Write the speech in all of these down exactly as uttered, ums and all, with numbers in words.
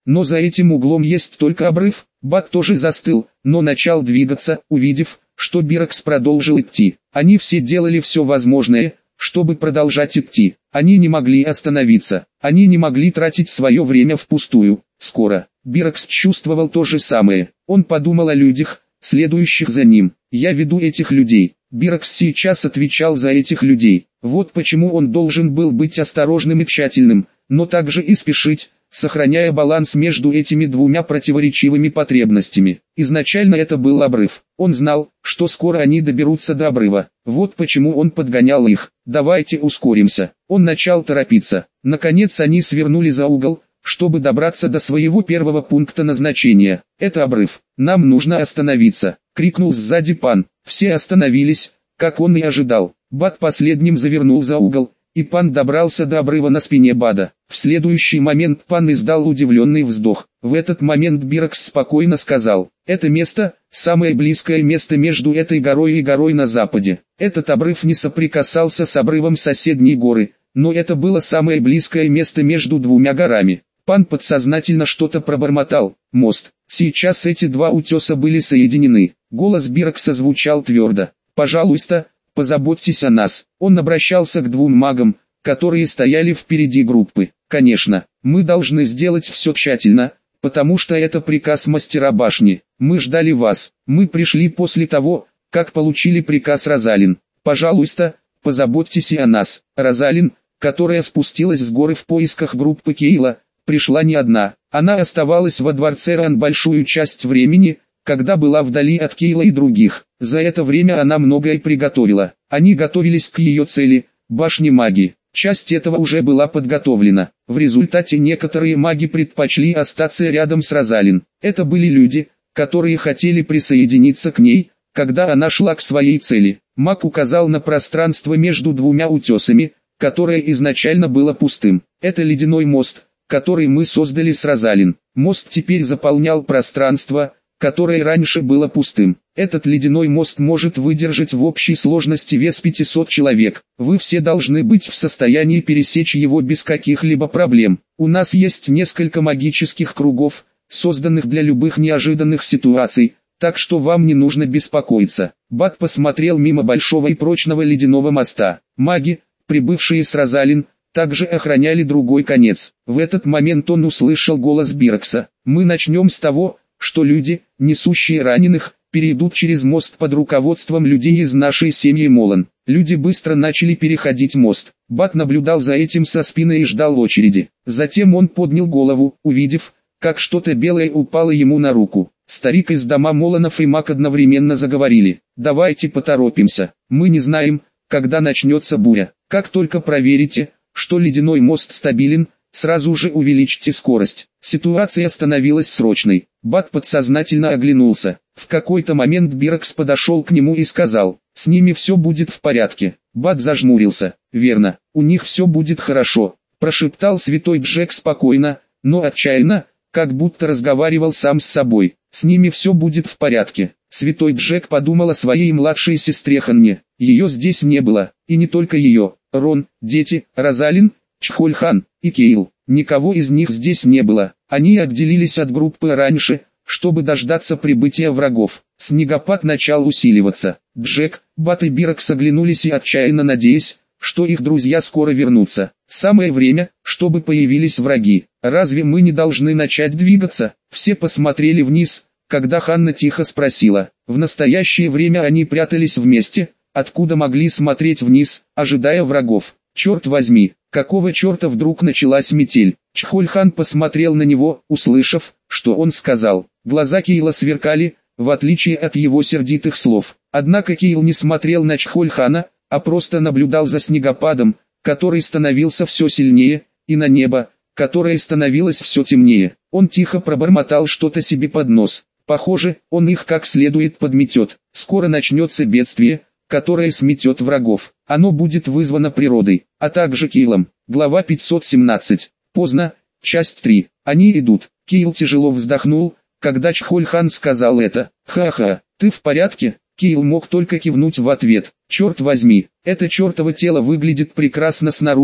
но за этим углом есть только обрыв. Бат тоже застыл, но начал двигаться, увидев, что Бирокс продолжил идти. Они все делали все возможное, чтобы продолжать идти. Они не могли остановиться. Они не могли тратить свое время впустую. Скоро Бирокс чувствовал то же самое. Он подумал о людях, следующих за ним. «Я веду этих людей». Бирокс сейчас отвечал за этих людей. Вот почему он должен был быть осторожным и тщательным, но также и спешить, сохраняя баланс между этими двумя противоречивыми потребностями. Изначально это был обрыв. Он знал, что скоро они доберутся до обрыва. Вот почему он подгонял их. «Давайте ускоримся». Он начал торопиться. Наконец они свернули за угол, чтобы добраться до своего первого пункта назначения. «Это обрыв. Нам нужно остановиться», — крикнул сзади Пан. Все остановились, как он и ожидал. Бат последним завернул за угол, и Пан добрался до обрыва на спине Бада. В следующий момент Пан издал удивленный вздох. В этот момент Бирокс спокойно сказал: «Это место – самое близкое место между этой горой и горой на западе». Этот обрыв не соприкасался с обрывом соседней горы, но это было самое близкое место между двумя горами. Пан подсознательно что-то пробормотал. «Мост». Сейчас эти два утеса были соединены. Голос Бирокса звучал твердо. «Пожалуйста, позаботьтесь о нас». Он обращался к двум магам, которые стояли впереди группы. «Конечно, мы должны сделать все тщательно, потому что это приказ мастера башни. Мы ждали вас. Мы пришли после того, как получили приказ Розалин. Пожалуйста, позаботьтесь и о нас». Розалин, которая спустилась с горы в поисках группы Кейла, пришла не одна. Она оставалась во дворце Ран большую часть времени, когда была вдали от Кейла и других. За это время она многое приготовила. Они готовились к ее цели – башне магии. Часть этого уже была подготовлена. В результате некоторые маги предпочли остаться рядом с Розалин. Это были люди, которые хотели присоединиться к ней, когда она шла к своей цели. Маг указал на пространство между двумя утесами, которое изначально было пустым. Это ледяной мост, который мы создали с Розалин. Мост теперь заполнял пространство, которое раньше было пустым. Этот ледяной мост может выдержать в общей сложности вес пятисот человек. Вы все должны быть в состоянии пересечь его без каких-либо проблем. У нас есть несколько магических кругов, созданных для любых неожиданных ситуаций, так что вам не нужно беспокоиться. Бат посмотрел мимо большого и прочного ледяного моста. Маги, прибывшие с Розалин, также охраняли другой конец. В этот момент он услышал голос Бирокса. «Мы начнем с того, что люди, несущие раненых, перейдут через мост под руководством людей из нашей семьи Молан». Люди быстро начали переходить мост. Бат наблюдал за этим со спины и ждал очереди. Затем он поднял голову, увидев, как что-то белое упало ему на руку. Старик из дома Моланов и маг одновременно заговорили. «Давайте поторопимся. Мы не знаем, когда начнется буря. Как только проверите, что ледяной мост стабилен, сразу же увеличьте скорость». Ситуация становилась срочной. Бат подсознательно оглянулся. В какой-то момент Бирокс подошел к нему и сказал: «С ними все будет в порядке». Бат зажмурился. «Верно, у них все будет хорошо», – прошептал святой Джек спокойно, но отчаянно, как будто разговаривал сам с собой. «С ними все будет в порядке». Святой Джек подумал о своей младшей сестре Ханне. Ее здесь не было, и не только ее. Рон, дети, Розалин, Чхольхан и Кейл. Никого из них здесь не было. Они отделились от группы раньше, чтобы дождаться прибытия врагов. Снегопад начал усиливаться. Джек, Бат и Бирокс оглянулись и отчаянно надеясь, что их друзья скоро вернутся. Самое время, чтобы появились враги. «Разве мы не должны начать двигаться?» Все посмотрели вниз, когда Ханна тихо спросила. В настоящее время они прятались вместе, откуда могли смотреть вниз, ожидая врагов. «Черт возьми, какого черта вдруг началась метель?» Чхольхан посмотрел на него, услышав, что он сказал. Глаза Кейла сверкали, в отличие от его сердитых слов. Однако Кейл не смотрел на Чхольхана, а просто наблюдал за снегопадом, который становился все сильнее, и на небо, которое становилось все темнее. Он тихо пробормотал что-то себе под нос. Похоже, он их как следует подметет. Скоро начнется бедствие, которое сметет врагов. Оно будет вызвано природой, а также Кейлом. Глава пятьсот семнадцать. Поздно. Часть три. Они идут. Кейл тяжело вздохнул, когда Чхольхан сказал это. «Ха-ха, ты в порядке?» Кейл мог только кивнуть в ответ. «Черт возьми, это чертово тело выглядит прекрасно снаружи,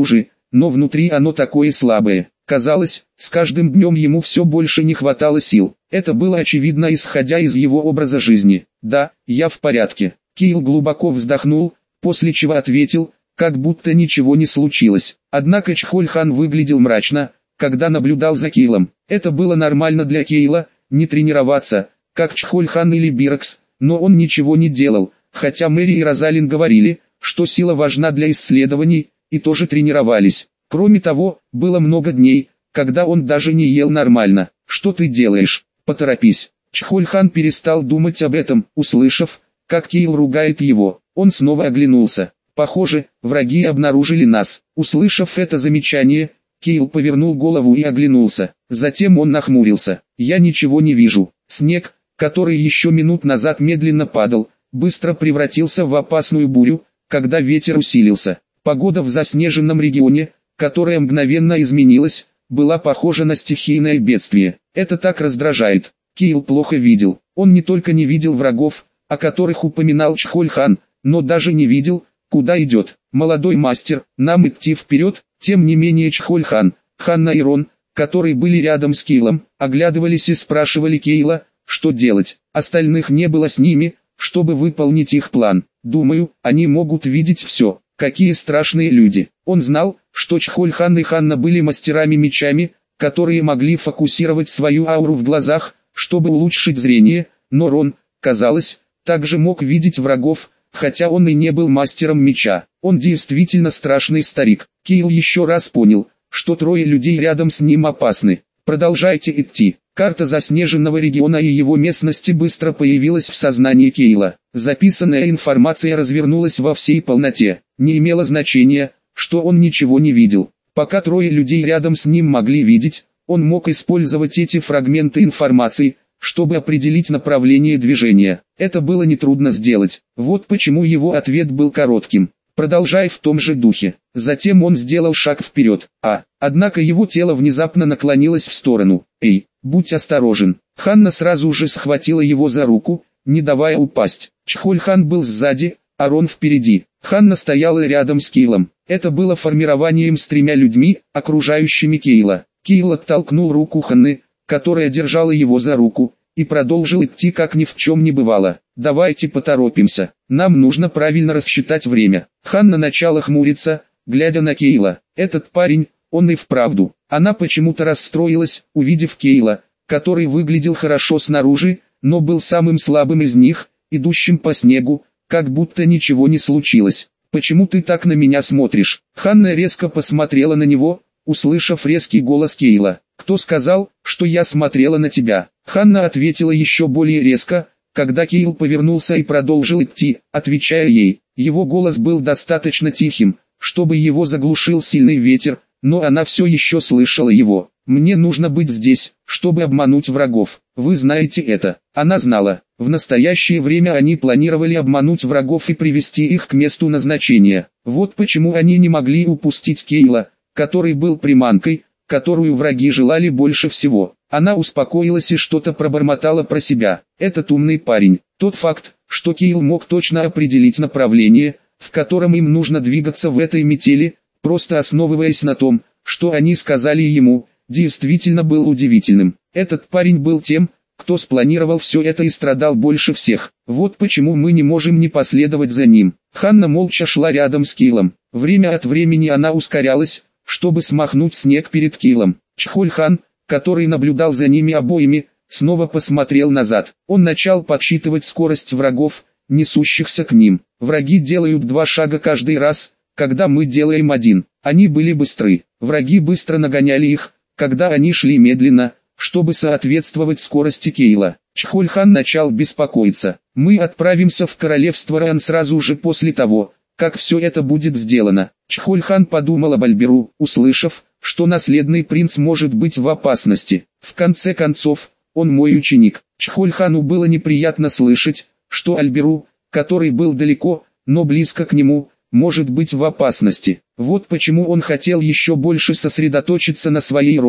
но внутри оно такое слабое. Казалось, с каждым днем ему все больше не хватало сил. Это было очевидно, исходя из его образа жизни. «Да, я в порядке». Кейл глубоко вздохнул, после чего ответил, как будто ничего не случилось. Однако Чхоль-хан выглядел мрачно, когда наблюдал за Кейлом. Это было нормально для Кейла, не тренироваться, как Чхоль-хан или Бирокс, но он ничего не делал, хотя Мэри и Розалин говорили, что сила важна для исследований, и тоже тренировались. Кроме того, было много дней, когда он даже не ел нормально. «Что ты делаешь? Поторопись». Чхоль-хан перестал думать об этом, услышав, как Кейл ругает его. Он снова оглянулся. Похоже, враги обнаружили нас. Услышав это замечание, Кейл повернул голову и оглянулся. Затем он нахмурился. «Я ничего не вижу». Снег, который еще минут назад медленно падал, быстро превратился в опасную бурю, когда ветер усилился. Погода в заснеженном регионе, которая мгновенно изменилась, была похожа на стихийное бедствие. Это так раздражает. Кейл плохо видел. Он не только не видел врагов, о которых упоминал Чхоль-хан, но даже не видел, куда идет. «Молодой мастер, нам идти вперед». Тем не менее Чхоль-хан, Ханна и Рон, которые были рядом с Кейлом, оглядывались и спрашивали Кейла, что делать. Остальных не было с ними, чтобы выполнить их план. «Думаю, они могут видеть все. Какие страшные люди». Он знал, что Чхоль-хан и Ханна были мастерами мечами, которые могли фокусировать свою ауру в глазах, чтобы улучшить зрение, но Рон, казалось, также мог видеть врагов, хотя он и не был мастером меча. Он действительно страшный старик. Кейл еще раз понял, что трое людей рядом с ним опасны. «Продолжайте идти». Карта заснеженного региона и его местности быстро появилась в сознании Кейла. Записанная информация развернулась во всей полноте. Не имело значения, что он ничего не видел. Пока трое людей рядом с ним могли видеть, он мог использовать эти фрагменты информации, чтобы определить направление движения. Это было нетрудно сделать. Вот почему его ответ был коротким. «Продолжай в том же духе». Затем он сделал шаг вперед, а, однако его тело внезапно наклонилось в сторону. «Эй, будь осторожен». Ханна сразу же схватила его за руку, не давая упасть. Чхоль-хан был сзади, а Рон впереди. Ханна стояла рядом с Кейлом. Это было формированием с тремя людьми, окружающими Кейла. Кейл оттолкнул руку Ханны, которая держала его за руку, и продолжил идти как ни в чем не бывало. «Давайте поторопимся, нам нужно правильно рассчитать время». Ханна начала хмуриться, глядя на Кейла. «Этот парень, он и вправду». Она почему-то расстроилась, увидев Кейла, который выглядел хорошо снаружи, но был самым слабым из них, идущим по снегу, как будто ничего не случилось. «Почему ты так на меня смотришь?» Ханна резко посмотрела на него, услышав резкий голос Кейла. «Кто сказал, что я смотрела на тебя?» Ханна ответила еще более резко, когда Кейл повернулся и продолжил идти, отвечая ей. Его голос был достаточно тихим, чтобы его заглушил сильный ветер, но она все еще слышала его. «Мне нужно быть здесь, чтобы обмануть врагов. Вы знаете это». Она знала. В настоящее время они планировали обмануть врагов и привести их к месту назначения. Вот почему они не могли упустить Кейла, который был приманкой, которую враги желали больше всего. Она успокоилась и что-то пробормотала про себя. Этот умный парень. Тот факт, что Кейл мог точно определить направление, в котором им нужно двигаться в этой метели, просто основываясь на том, что они сказали ему, действительно был удивительным. Этот парень был тем, кто спланировал все это и страдал больше всех. Вот почему мы не можем не последовать за ним. Ханна молча шла рядом с Кейлом. Время от времени она ускорялась, чтобы смахнуть снег перед Кейлом. Чхоль-хан, который наблюдал за ними обоими, снова посмотрел назад. Он начал подсчитывать скорость врагов, несущихся к ним. Враги делают два шага каждый раз, когда мы делаем один. Они были быстры. Враги быстро нагоняли их, когда они шли медленно, чтобы соответствовать скорости Кейла. Чхоль-хан начал беспокоиться. «Мы отправимся в королевство Ран сразу же после того, как все это будет сделано». Чхоль-хан подумал об Альберу, услышав, что наследный принц может быть в опасности. В конце концов, он мой ученик. Чхоль-хану было неприятно слышать, что Альберу, который был далеко, но близко к нему, может быть в опасности. Вот почему он хотел еще больше сосредоточиться на своей роли,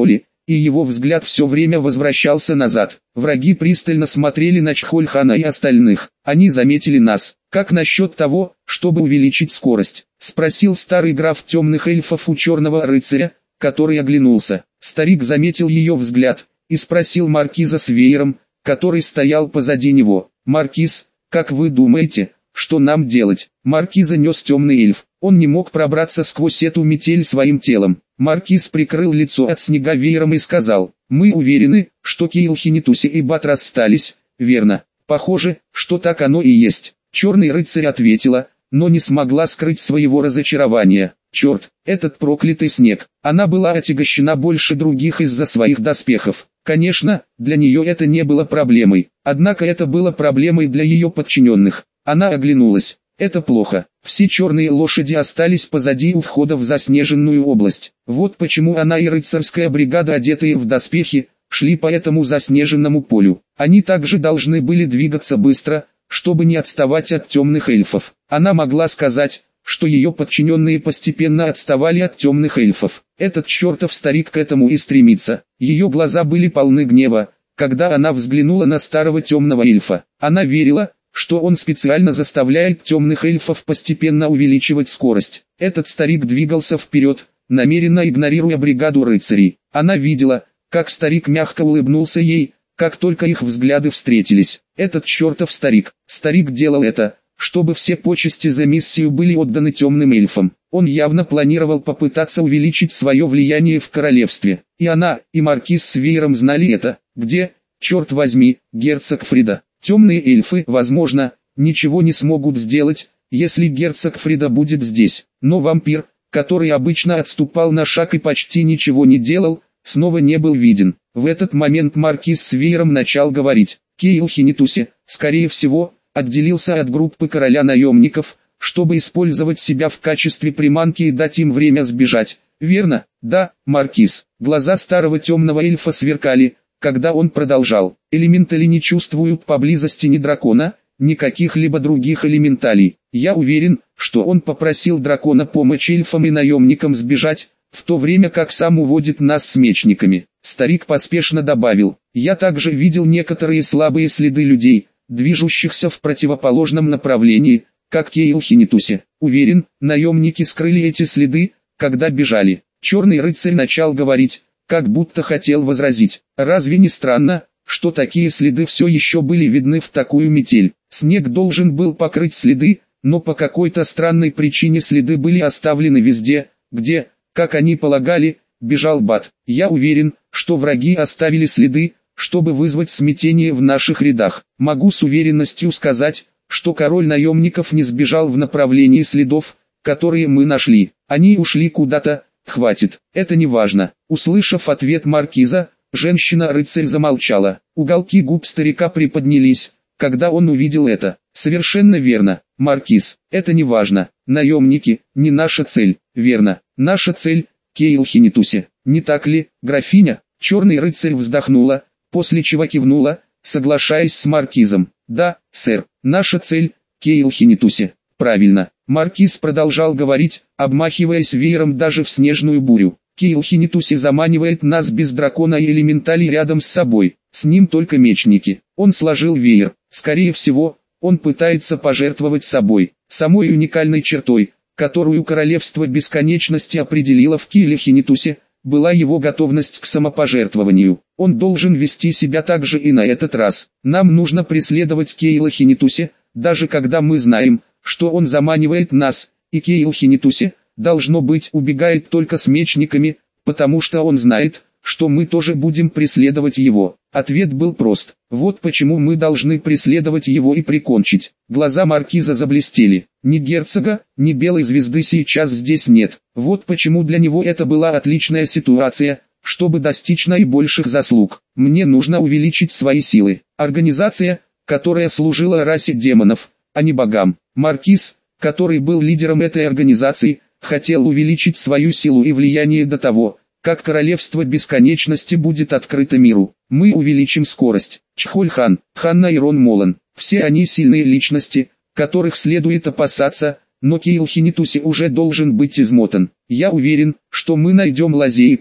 и его взгляд все время возвращался назад. Враги пристально смотрели на Чхольхана и остальных. Они заметили нас. «Как насчет того, чтобы увеличить скорость?» — спросил старый граф темных эльфов у черного рыцаря, который оглянулся. Старик заметил ее взгляд и спросил маркиза с веером, который стоял позади него. «Маркиз, как вы думаете, что нам делать?» Маркиза нес темный эльф. Он не мог пробраться сквозь эту метель своим телом. Маркиз прикрыл лицо от снега веером и сказал: «Мы уверены, что Кейлхинитуси и Бат расстались, верно?» «Похоже, что так оно и есть». Черный рыцарь ответила, но не смогла скрыть своего разочарования. «Черт, этот проклятый снег!» Она была отягощена больше других из-за своих доспехов. Конечно, для нее это не было проблемой, однако это было проблемой для ее подчиненных. Она оглянулась. Это плохо. Все черные лошади остались позади у входа в заснеженную область. Вот почему она и рыцарская бригада, одетые в доспехи, шли по этому заснеженному полю. Они также должны были двигаться быстро, чтобы не отставать от темных эльфов. Она могла сказать, что ее подчиненные постепенно отставали от темных эльфов. Этот чертов старик к этому и стремится. Ее глаза были полны гнева, когда она взглянула на старого темного эльфа. Она верила, что он специально заставляет темных эльфов постепенно увеличивать скорость. Этот старик двигался вперед, намеренно игнорируя бригаду рыцарей. Она видела, как старик мягко улыбнулся ей, как только их взгляды встретились. Этот чертов старик. Старик делал это, чтобы все почести за миссию были отданы темным эльфам. Он явно планировал попытаться увеличить свое влияние в королевстве. И она, и маркиз с веером знали это. Где, черт возьми, герцог Фрида? Темные эльфы, возможно, ничего не смогут сделать, если герцог Фрида будет здесь. Но вампир, который обычно отступал на шаг и почти ничего не делал, снова не был виден. В этот момент маркиз с веером начал говорить. Кейлхинитуси, скорее всего, отделился от группы короля наемников, чтобы использовать себя в качестве приманки и дать им время сбежать. Верно? Да, маркиз. Глаза старого темного эльфа сверкали, когда он продолжал. Элементали не чувствуют поблизости ни дракона, ни каких-либо других элементалей. Я уверен, что он попросил дракона помочь эльфам и наемникам сбежать, в то время как сам уводит нас с мечниками. Старик поспешно добавил: я также видел некоторые слабые следы людей, движущихся в противоположном направлении, как Кейлхинитуси. Уверен, наемники скрыли эти следы, когда бежали. Черный рыцарь начал говорить, как будто хотел возразить. Разве не странно, что такие следы все еще были видны в такую метель? Снег должен был покрыть следы, но по какой-то странной причине следы были оставлены везде, где, как они полагали, бежал Бат. Я уверен, что враги оставили следы, чтобы вызвать смятение в наших рядах. Могу с уверенностью сказать, что король наемников не сбежал в направлении следов, которые мы нашли. Они ушли куда-то. Хватит, это не важно. Услышав ответ маркиза, женщина-рыцарь замолчала. Уголки губ старика приподнялись, когда он увидел это. Совершенно верно, маркиз, это не важно. Наемники, не наша цель, верно. Наша цель — Кейлхинитуси. Не так ли, графиня? Черный рыцарь вздохнула, после чего кивнула, соглашаясь с маркизом. Да, сэр, наша цель — Кейлхинитуси. Правильно. Маркиз продолжал говорить, обмахиваясь веером даже в снежную бурю. Кейлхинитуси заманивает нас без дракона и элементалей рядом с собой. С ним только мечники. Он сложил веер. Скорее всего, он пытается пожертвовать собой, самой уникальной чертой, которую Королевство Бесконечности определило в Кейлхинитусе, была его готовность к самопожертвованию. Он должен вести себя так же и на этот раз. Нам нужно преследовать Кейлхинитуси, даже когда мы знаем, что он заманивает нас, и Кейлхинитуси, должно быть, убегает только с мечниками, потому что он знает, что мы тоже будем преследовать его. Ответ был прост. Вот почему мы должны преследовать его и прикончить. Глаза маркиза заблестели. Ни герцога, ни белой звезды сейчас здесь нет. Вот почему для него это была отличная ситуация, чтобы достичь наибольших заслуг. Мне нужно увеличить свои силы. Организация, которая служила расе демонов, а не богам. Маркиз, который был лидером этой организации, хотел увеличить свою силу и влияние до того, как Королевство Бесконечности будет открыто миру. Мы увеличим скорость. Чхольхан, Ханна и Рон Молан, все они сильные личности, которых следует опасаться, но Кейлхинитуси уже должен быть измотан. Я уверен, что мы найдем лазейку,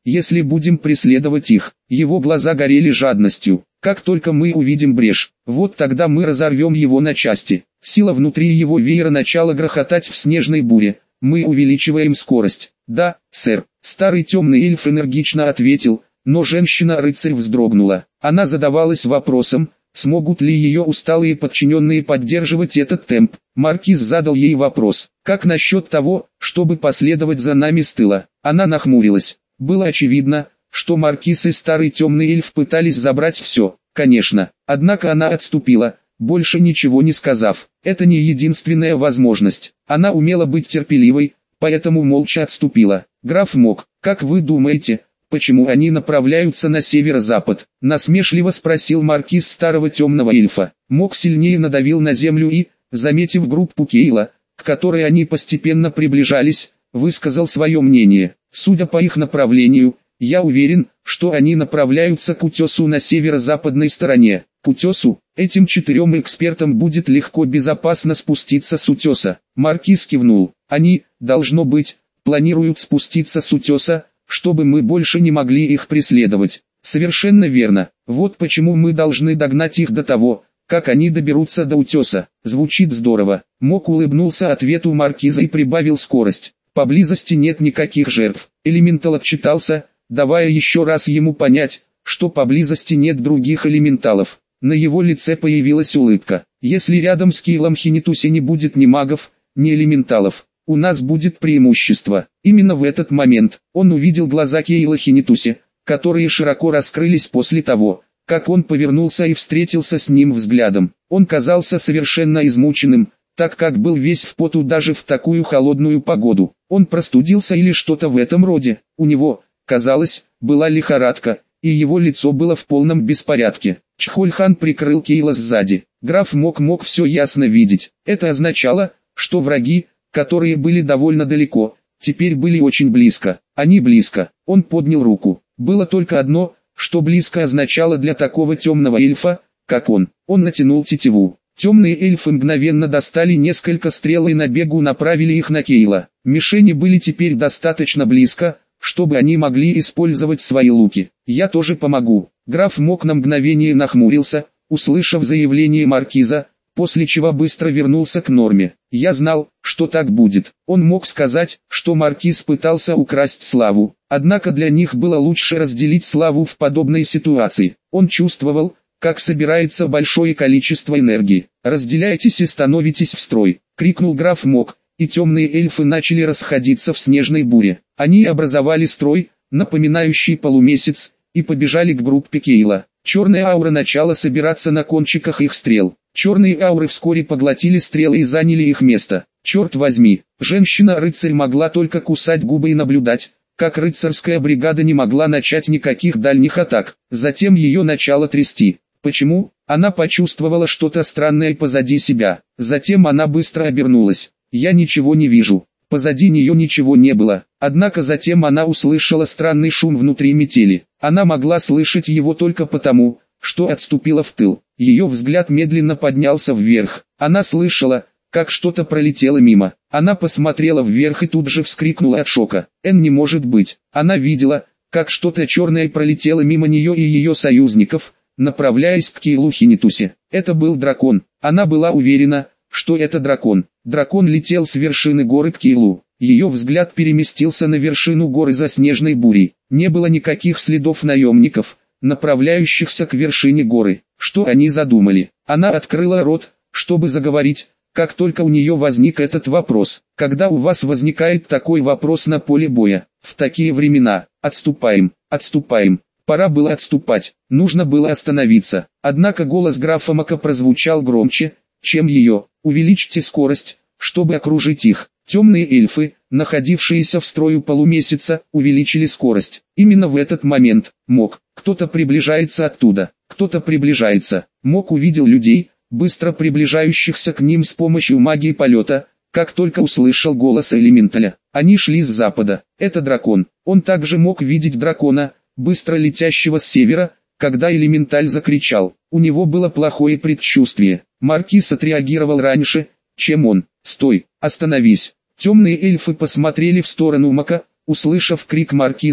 если будем преследовать их. Его глаза горели жадностью. Как только мы увидим брешь, вот тогда мы разорвем его на части. Сила внутри его веера начала грохотать в снежной буре. Мы увеличиваем скорость. Да, сэр. Старый темный эльф энергично ответил, но женщина-рыцарь вздрогнула. Она задавалась вопросом, смогут ли ее усталые подчиненные поддерживать этот темп. Маркиз задал ей вопрос, как насчет того, чтобы последовать за нами с тыла. Она нахмурилась. Было очевидно, что Маркиз и старый темный эльф пытались забрать все, конечно. Однако она отступила, больше ничего не сказав. Это не единственная возможность. Она умела быть терпеливой, поэтому молча отступила. Граф Мок, как вы думаете, почему они направляются на северо-запад? Насмешливо спросил маркиз старого темного эльфа. Мок сильнее надавил на землю и, заметив группу Кейла, к которой они постепенно приближались, высказал свое мнение. Судя по их направлению, я уверен, что они направляются к утесу на северо-западной стороне. К утесу, этим четырем экспертам будет легко безопасно спуститься с утеса. Маркиз кивнул. Они, должно быть, планируют спуститься с утеса, чтобы мы больше не могли их преследовать. Совершенно верно. Вот почему мы должны догнать их до того, как они доберутся до утеса. Звучит здорово. Мок улыбнулся ответу маркиза и прибавил скорость. Поблизости нет никаких жертв. Элементал отчитался, давая еще раз ему понять, что поблизости нет других элементалов. На его лице появилась улыбка. Если рядом с Кейлом Хинитуси не будет ни магов, ни элементалов, у нас будет преимущество. Именно в этот момент он увидел глаза Кейла Хинитуси, которые широко раскрылись после того, как он повернулся и встретился с ним взглядом. Он казался совершенно измученным, так как был весь в поту даже в такую холодную погоду. Он простудился или что-то в этом роде. У него, казалось, была лихорадка, и его лицо было в полном беспорядке. Чхольхан прикрыл Кейла сзади. Граф Мок мог все ясно видеть. Это означало, что враги, которые были довольно далеко, теперь были очень близко. Они близко. Он поднял руку. Было только одно, что близко означало для такого темного эльфа, как он. Он натянул тетиву. Темные эльфы мгновенно достали несколько стрел и на бегу направили их на Кейла. Мишени были теперь достаточно близко, чтобы они могли использовать свои луки. «Я тоже помогу». Граф Мок на мгновение нахмурился, услышав заявление маркиза, после чего быстро вернулся к норме. «Я знал, что так будет». Он мог сказать, что маркиз пытался украсть славу, однако для них было лучше разделить славу в подобной ситуации. Он чувствовал, как собирается большое количество энергии. «Разделяйтесь и становитесь в строй», — крикнул граф Мок, и темные эльфы начали расходиться в снежной буре. Они образовали строй, напоминающий полумесяц, и побежали к группе Кейла. Черная аура начала собираться на кончиках их стрел. Черные ауры вскоре поглотили стрелы и заняли их место. Черт возьми, женщина-рыцарь могла только кусать губы и наблюдать, как рыцарская бригада не могла начать никаких дальних атак. Затем ее начало трясти. Почему? Она почувствовала что-то странное позади себя. Затем она быстро обернулась. «Я ничего не вижу». Позади нее ничего не было. Однако затем она услышала странный шум внутри метели. Она могла слышать его только потому, что отступила в тыл. Ее взгляд медленно поднялся вверх. Она слышала, как что-то пролетело мимо. Она посмотрела вверх и тут же вскрикнула от шока. «Эн, не может быть». Она видела, как что-то черное пролетело мимо нее и ее союзников, направляясь к Кейлу Хинитуси. Это был дракон. Она была уверена, что это дракон. Дракон летел с вершины горы к Кейлу. Ее взгляд переместился на вершину горы за снежной бурей. Не было никаких следов наемников, направляющихся к вершине горы. Что они задумали? Она открыла рот, чтобы заговорить, как только у нее возник этот вопрос. Когда у вас возникает такой вопрос на поле боя, в такие времена, отступаем, отступаем. Пора было отступать, нужно было остановиться. Однако голос графа Мока прозвучал громче, чем ее. Увеличьте скорость, чтобы окружить их. Темные эльфы, находившиеся в строю полумесяца, увеличили скорость. Именно в этот момент, Мок, кто-то приближается оттуда, кто-то приближается. Мок увидел людей, быстро приближающихся к ним с помощью магии полета, как только услышал голос элементаля. Они шли с запада. Это дракон. Он также мог видеть дракона, быстро летящего с севера, когда элементаль закричал. У него было плохое предчувствие. Маркиз отреагировал раньше, чем он. «Стой, остановись!» Темные эльфы посмотрели в сторону Мока, услышав крик маркиза,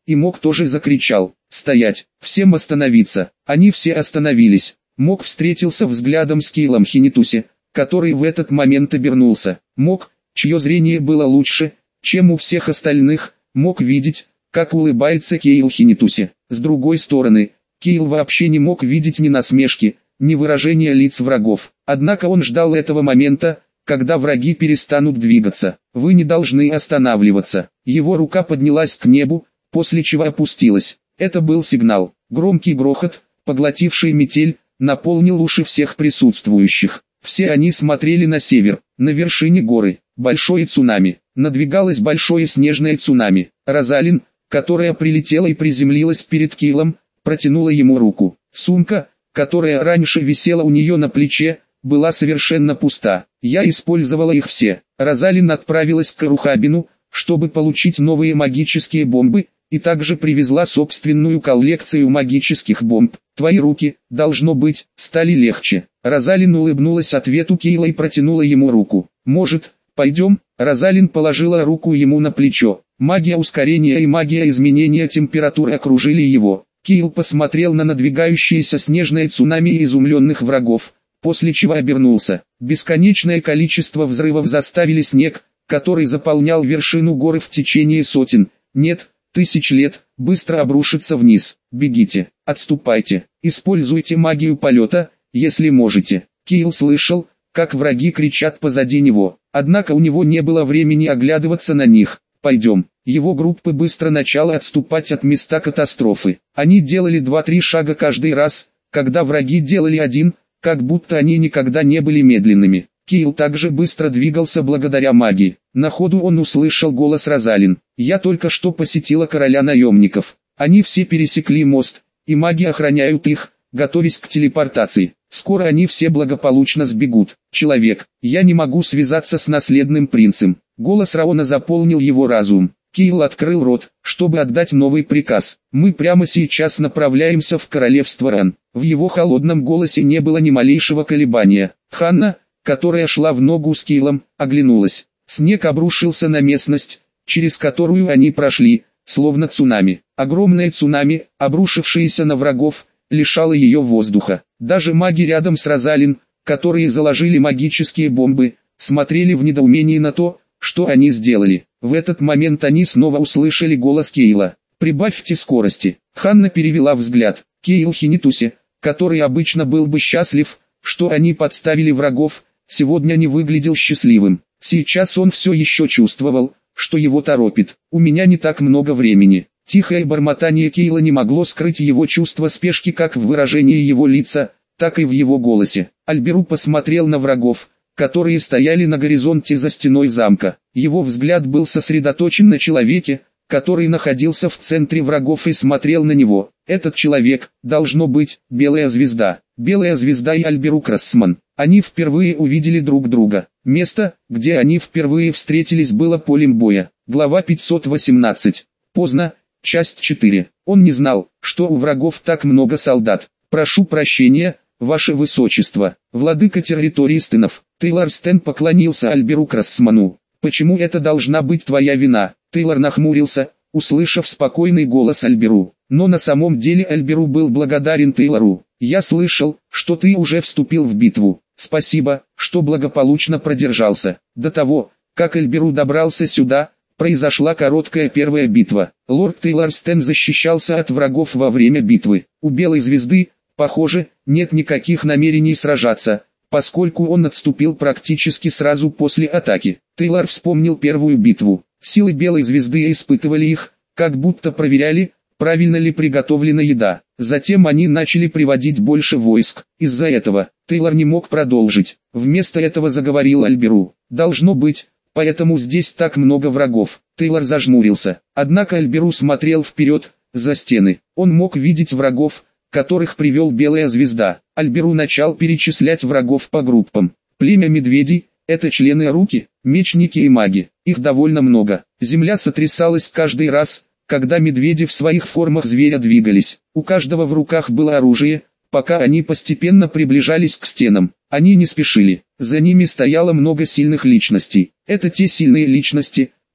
и Мок тоже закричал: «Стоять! Всем остановиться!» Они все остановились. Мок встретился взглядом с Кейлом Хинитуси, который в этот момент обернулся. Мок, чье зрение было лучше, чем у всех остальных, мог видеть, как улыбается Кейл Хинитуси. С другой стороны, Кейл вообще не мог видеть ни насмешки, ни выражения лиц врагов. Однако он ждал этого момента, когда враги перестанут двигаться. «Вы не должны останавливаться». Его рука поднялась к небу, после чего опустилась. Это был сигнал. Громкий грохот, поглотивший метель, наполнил уши всех присутствующих. Все они смотрели на север. На вершине горы, большое цунами. Надвигалось большое снежное цунами. Розалин, которая прилетела и приземлилась перед Кейлом, протянула ему руку. Сумка, которая раньше висела у нее на плече, была совершенно пуста. Я использовала их все. Розалин отправилась к Рухабину, чтобы получить новые магические бомбы, и также привезла собственную коллекцию магических бомб. Твои руки, должно быть, стали легче. Розалин улыбнулась ответу Кейла и протянула ему руку. «Может, пойдем?» Розалин положила руку ему на плечо. Магия ускорения и магия изменения температуры окружили его. Кейл посмотрел на надвигающееся снежное цунами изумленных врагов, после чего обернулся. Бесконечное количество взрывов заставили снег, который заполнял вершину горы в течение сотен, нет, тысяч лет, быстро обрушиться вниз. Бегите, отступайте, используйте магию полета, если можете. Кейл слышал, как враги кричат позади него, однако у него не было времени оглядываться на них. «Пойдем». Его группы быстро начала отступать от места катастрофы. Они делали два-три шага каждый раз, когда враги делали один, как будто они никогда не были медленными. Кейл также быстро двигался благодаря магии. На ходу он услышал голос Розалин. «Я только что посетила короля наемников. Они все пересекли мост, и маги охраняют их, готовясь к телепортации. Скоро они все благополучно сбегут. Человек, я не могу связаться с наследным принцем». Голос Раона заполнил его разум. Кейл открыл рот, чтобы отдать новый приказ. «Мы прямо сейчас направляемся в королевство Ран». В его холодном голосе не было ни малейшего колебания. Ханна, которая шла в ногу с Кейлом, оглянулась. Снег обрушился на местность, через которую они прошли, словно цунами. Огромное цунами, обрушившееся на врагов, лишало ее воздуха. Даже маги рядом с Розалин, которые заложили магические бомбы, смотрели в недоумении на то, что они сделали. В этот момент они снова услышали голос Кейла. «Прибавьте скорости». Ханна перевела взгляд. Кейл Хинитуси, который обычно был бы счастлив, что они подставили врагов, сегодня не выглядел счастливым. Сейчас он все еще чувствовал, что его торопит. «У меня не так много времени». Тихое бормотание Кейла не могло скрыть его чувство спешки как в выражении его лица, так и в его голосе. Альберу посмотрел на врагов, которые стояли на горизонте за стеной замка. Его взгляд был сосредоточен на человеке, который находился в центре врагов и смотрел на него. Этот человек, должно быть, Белая Звезда. Белая Звезда и Альберу Крассман. Они впервые увидели друг друга. Место, где они впервые встретились, было полем боя. Глава пятьсот восемнадцать. Поздно. Часть четыре. Он не знал, что у врагов так много солдат. «Прошу прощения, Ваше Высочество, владыка территории Стенов». Тейлор Стен поклонился Альберу Крассману. «Почему это должна быть твоя вина?» Тейлор нахмурился, услышав спокойный голос Альберу. Но на самом деле Альберу был благодарен Тейлору. «Я слышал, что ты уже вступил в битву. Спасибо, что благополучно продержался. До того, как Альберу добрался сюда, произошла короткая первая битва. Лорд Тейлор Стен защищался от врагов во время битвы. У Белой Звезды, похоже, нет никаких намерений сражаться, поскольку он отступил практически сразу после атаки». Тейлор вспомнил первую битву. Силы Белой Звезды испытывали их, как будто проверяли, правильно ли приготовлена еда. Затем они начали приводить больше войск. Из-за этого, Тейлор не мог продолжить. Вместо этого заговорил Альберу. «Должно быть, поэтому здесь так много врагов». Тейлор зажмурился. Однако Альберу смотрел вперед, за стены. Он мог видеть врагов, которых привел Белая Звезда. Альберу начал перечислять врагов по группам. Племя медведей – это члены руки, мечники и маги. Их довольно много. Земля сотрясалась каждый раз, когда медведи в своих формах зверя двигались. У каждого в руках было оружие, пока они постепенно приближались к стенам. Они не спешили. За ними стояло много сильных личностей. Это те сильные личности,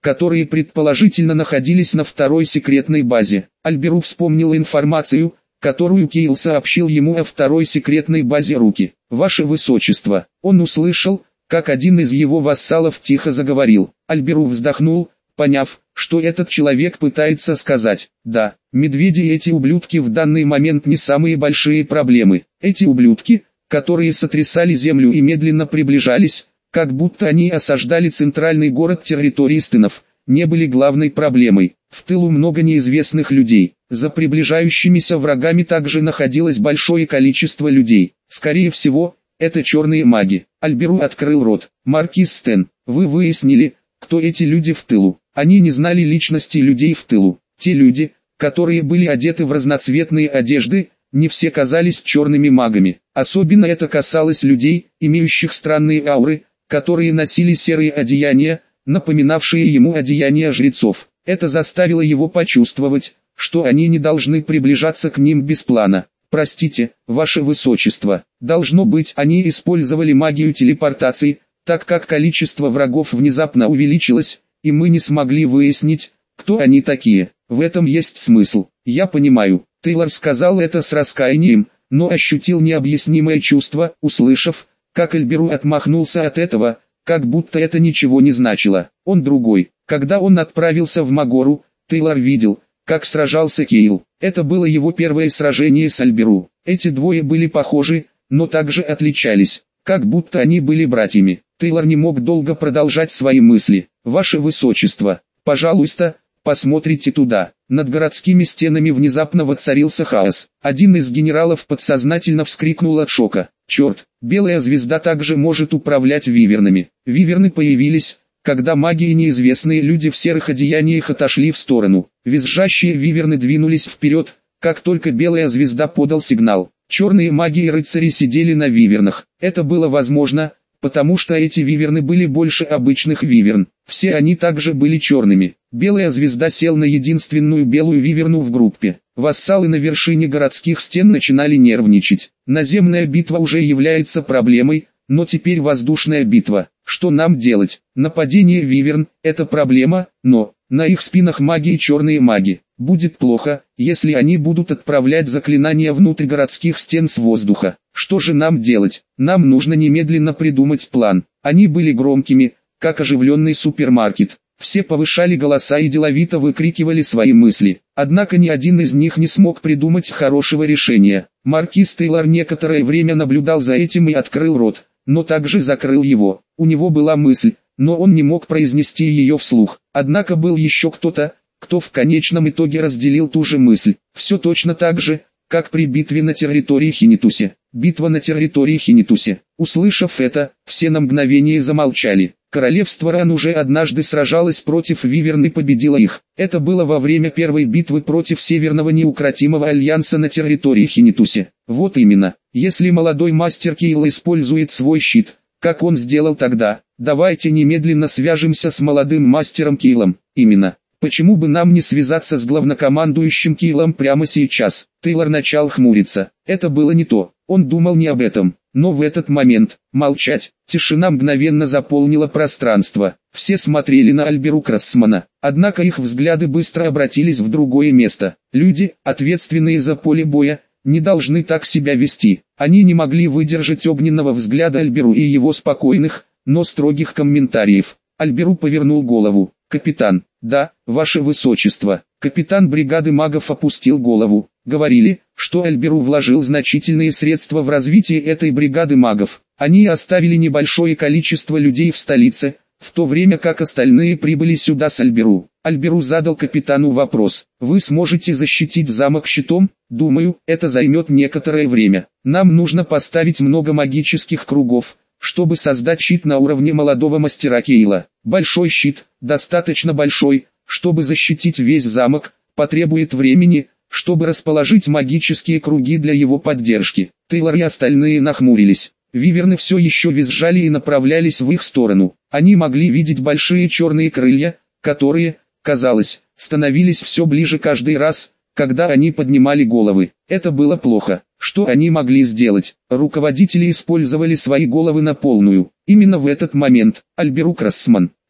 которые предположительно находились на второй секретной базе. Альберу вспомнил информацию, которую Кейл сообщил ему о второй секретной базе Руки. «Ваше Высочество». Он услышал, как один из его вассалов тихо заговорил. Альберу вздохнул, поняв, что этот человек пытается сказать: «Да, медведи и эти ублюдки в данный момент не самые большие проблемы. Эти ублюдки, которые сотрясали землю и медленно приближались, как будто они осаждали центральный город территории стынов, не были главной проблемой. В тылу много неизвестных людей. За приближающимися врагами также находилось большое количество людей. Скорее всего, это черные маги». Альберу открыл рот. «Маркиз Стэн, вы выяснили, кто эти люди в тылу?» Они не знали личности людей в тылу. Те люди, которые были одеты в разноцветные одежды, не все казались черными магами. Особенно это касалось людей, имеющих странные ауры, которые носили серые одеяния, напоминавшие ему одеяния жрецов. Это заставило его почувствовать, что они не должны приближаться к ним без плана. «Простите, Ваше Высочество, должно быть, они использовали магию телепортации, так как количество врагов внезапно увеличилось, и мы не смогли выяснить, кто они такие. В этом есть смысл. Я понимаю». Тейлор сказал это с раскаянием, но ощутил необъяснимое чувство, услышав, как Альберу отмахнулся от этого, как будто это ничего не значило. Он другой. Когда он отправился в Магору, Тейлор видел, как сражался Кейл. Это было его первое сражение с Альберу. Эти двое были похожи, но также отличались, как будто они были братьями. Тейлор не мог долго продолжать свои мысли. «Ваше Высочество, пожалуйста, посмотрите туда». Над городскими стенами внезапно воцарился хаос. Один из генералов подсознательно вскрикнул от шока. «Черт, белая звезда также может управлять вивернами». Виверны появились, когда маги и неизвестные люди в серых одеяниях отошли в сторону. Визжащие виверны двинулись вперед, как только белая звезда подал сигнал. Черные маги и рыцари сидели на вивернах. Это было возможно, потому что эти виверны были больше обычных виверн. Все они также были черными. Белая звезда сел на единственную белую виверну в группе. Вассалы на вершине городских стен начинали нервничать. Наземная битва уже является проблемой, но теперь воздушная битва. Что нам делать? Нападение виверн – это проблема, но на их спинах маги и черные маги. Будет плохо, если они будут отправлять заклинания внутрь городских стен с воздуха. Что же нам делать? Нам нужно немедленно придумать план. Они были громкими, как оживленный супермаркет. Все повышали голоса и деловито выкрикивали свои мысли. Однако ни один из них не смог придумать хорошего решения. Маркиз Тейлор некоторое время наблюдал за этим и открыл рот, но также закрыл его. У него была мысль, но он не мог произнести ее вслух. Однако был еще кто-то, кто в конечном итоге разделил ту же мысль. Все точно так же, как при битве на территории Хинитусе. Битва на территории Хинитусе. Услышав это, все на мгновение замолчали. Королевство Ран уже однажды сражалось против Виверн и победило их. Это было во время первой битвы против Северного Неукротимого Альянса на территории Хинитусе. Вот именно. Если молодой мастер Кейл использует свой щит, как он сделал тогда, давайте немедленно свяжемся с молодым мастером Кейлом. Именно. Почему бы нам не связаться с главнокомандующим Кейлом прямо сейчас? Тейлор начал хмуриться. Это было не то. Он думал не об этом. Но в этот момент, молчать, тишина мгновенно заполнила пространство. Все смотрели на Альберу Крассмана. Однако их взгляды быстро обратились в другое место. Люди, ответственные за поле боя, не должны так себя вести. Они не могли выдержать огненного взгляда Альберу и его спокойных, но строгих комментариев. Альберу повернул голову. «Капитан». «Да, Ваше Высочество». Капитан бригады магов опустил голову. Говорили, что Альберу вложил значительные средства в развитие этой бригады магов. Они оставили небольшое количество людей в столице, в то время как остальные прибыли сюда с Альберу. Альберу задал капитану вопрос. «Вы сможете защитить замок щитом?» «Думаю, это займет некоторое время. Нам нужно поставить много магических кругов, чтобы создать щит на уровне молодого мастера Кейла. Большой щит, достаточно большой, чтобы защитить весь замок, потребует времени, чтобы расположить магические круги для его поддержки». Тейлор и остальные нахмурились. Виверны все еще визжали и направлялись в их сторону. Они могли видеть большие черные крылья, которые, казалось, становились все ближе каждый раз, когда они поднимали головы. Это было плохо. Что они могли сделать? Руководители использовали свои головы на полную. Именно в этот момент Альберу Крассман,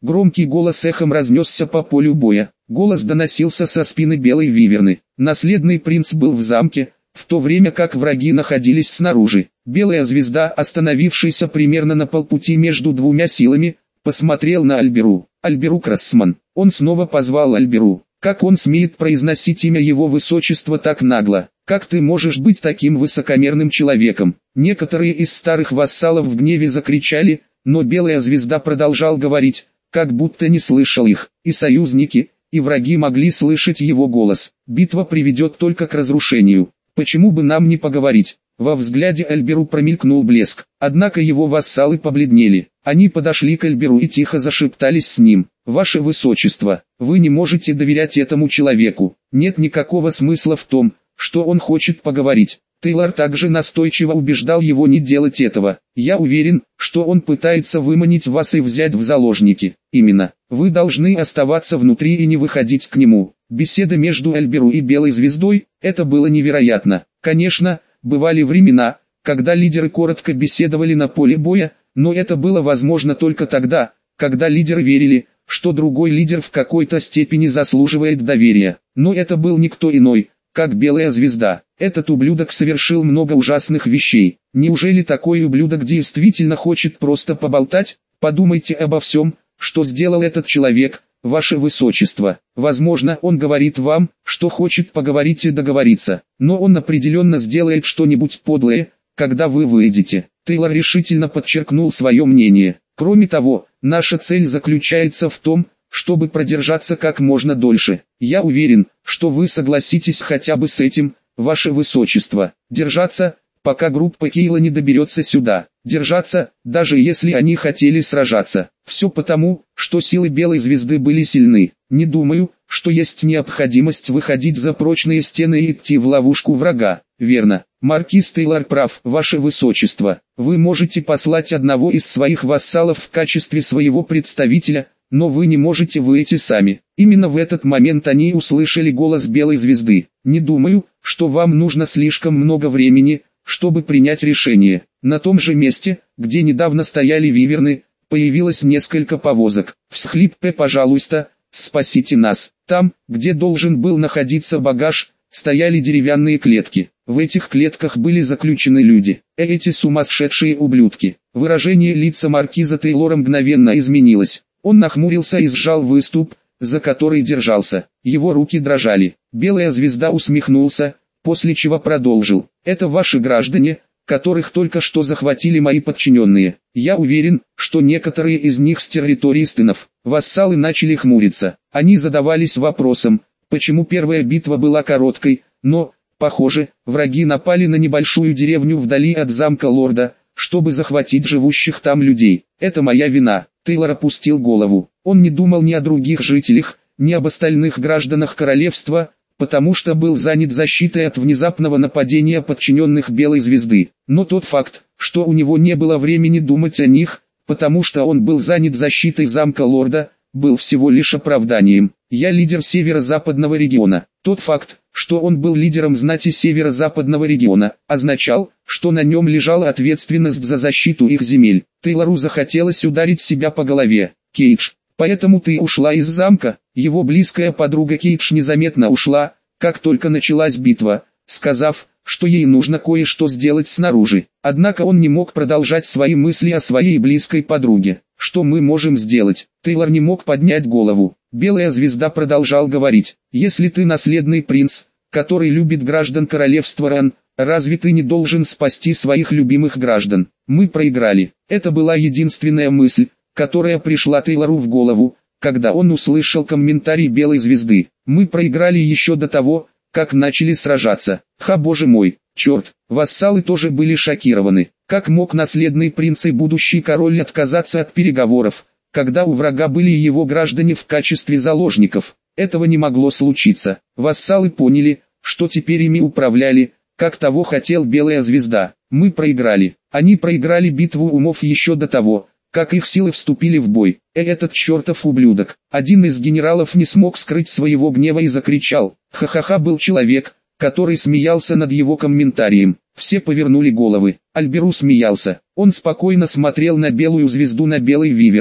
Громкий голос эхом разнесся по полю боя. Голос доносился со спины Белой Виверны. Наследный принц был в замке, в то время как враги находились снаружи. Белая звезда, остановившаяся примерно на полпути между двумя силами, посмотрел на Альберу. Альберу Красман. Он снова позвал Альберу. Как он смеет произносить имя его высочества так нагло? Как ты можешь быть таким высокомерным человеком? Некоторые из старых вассалов в гневе закричали, но Белая звезда продолжал говорить, как будто не слышал их. И союзники, и враги могли слышать его голос. Битва приведет только к разрушению. Почему бы нам не поговорить? Во взгляде Альберу промелькнул блеск, однако его вассалы побледнели. Они подошли к Альберу и тихо зашептались с ним. «Ваше Высочество, вы не можете доверять этому человеку. Нет никакого смысла в том, что он хочет поговорить». Тейлор также настойчиво убеждал его не делать этого. «Я уверен, что он пытается выманить вас и взять в заложники. Именно, вы должны оставаться внутри и не выходить к нему». Беседа между Альберу и Белой Звездой, это было невероятно. Конечно, бывали времена, когда лидеры коротко беседовали на поле боя, но это было возможно только тогда, когда лидеры верили, что другой лидер в какой-то степени заслуживает доверия. Но это был никто иной, как Белая Звезда. Этот ублюдок совершил много ужасных вещей. Неужели такой ублюдок действительно хочет просто поболтать? Подумайте обо всем, что сделал этот человек, Ваше Высочество. Возможно, он говорит вам, что хочет поговорить и договориться, но он определенно сделает что-нибудь подлое, когда вы выйдете. Тейлор решительно подчеркнул свое мнение. Кроме того, наша цель заключается в том, чтобы продержаться как можно дольше. Я уверен, что вы согласитесь хотя бы с этим, Ваше Высочество. Держаться, пока группа Кейла не доберется сюда. Держаться, даже если они хотели сражаться. Все потому, что силы Белой Звезды были сильны. Не думаю, что есть необходимость выходить за прочные стены и идти в ловушку врага. Верно. Маркиз Тейлор прав, Ваше Высочество. Вы можете послать одного из своих вассалов в качестве своего представителя, но вы не можете выйти сами. Именно в этот момент они услышали голос Белой Звезды. Не думаю, что вам нужно слишком много времени, чтобы принять решение. На том же месте, где недавно стояли виверны, появилось несколько повозок. Всхлип П, пожалуйста, спасите нас. Там, где должен был находиться багаж, стояли деревянные клетки. В этих клетках были заключены люди. Эти сумасшедшие ублюдки. Выражение лица маркиза Тейлора мгновенно изменилось. Он нахмурился и сжал выступ, за который держался. Его руки дрожали. Белая Звезда усмехнулся, после чего продолжил. «Это ваши граждане, которых только что захватили мои подчиненные. Я уверен, что некоторые из них с территории стынов». Вассалы начали хмуриться. Они задавались вопросом, почему первая битва была короткой, но, похоже, враги напали на небольшую деревню вдали от замка лорда, чтобы захватить живущих там людей. «Это моя вина». Тейлор опустил голову. Он не думал ни о других жителях, ни об остальных гражданах королевства, потому что был занят защитой от внезапного нападения подчиненных Белой Звезды. Но тот факт, что у него не было времени думать о них, потому что он был занят защитой замка лорда, был всего лишь оправданием. «Я лидер северо-западного региона». Тот факт, что он был лидером знати северо-западного региона, означал, что на нем лежала ответственность за защиту их земель. Тейлору захотелось ударить себя по голове. «Кейдж, поэтому ты ушла из замка?» Его близкая подруга Кейдж незаметно ушла, как только началась битва, сказав, что ей нужно кое-что сделать снаружи. Однако он не мог продолжать свои мысли о своей близкой подруге. «Что мы можем сделать?» Тейлор не мог поднять голову. Белая Звезда продолжал говорить. «Если ты наследный принц, который любит граждан королевства Ран, разве ты не должен спасти своих любимых граждан? Мы проиграли». Это была единственная мысль, которая пришла Тейлору в голову, когда он услышал комментарий Белой Звезды. «Мы проиграли еще до того, как начали сражаться». Ха, боже мой, черт, вассалы тоже были шокированы. Как мог наследный принц и будущий король отказаться от переговоров, когда у врага были его граждане в качестве заложников? Этого не могло случиться. Вассалы поняли, что теперь ими управляли, как того хотел Белая Звезда. Мы проиграли. Они проиграли битву умов еще до того, как их силы вступили в бой. Э, этот чертов ублюдок. Один из генералов не смог скрыть своего гнева и закричал. Ха-ха-ха, был человек, который смеялся над его комментарием. Все повернули головы. Альберу смеялся. Он спокойно смотрел на Белую Звезду на Белой Виверне.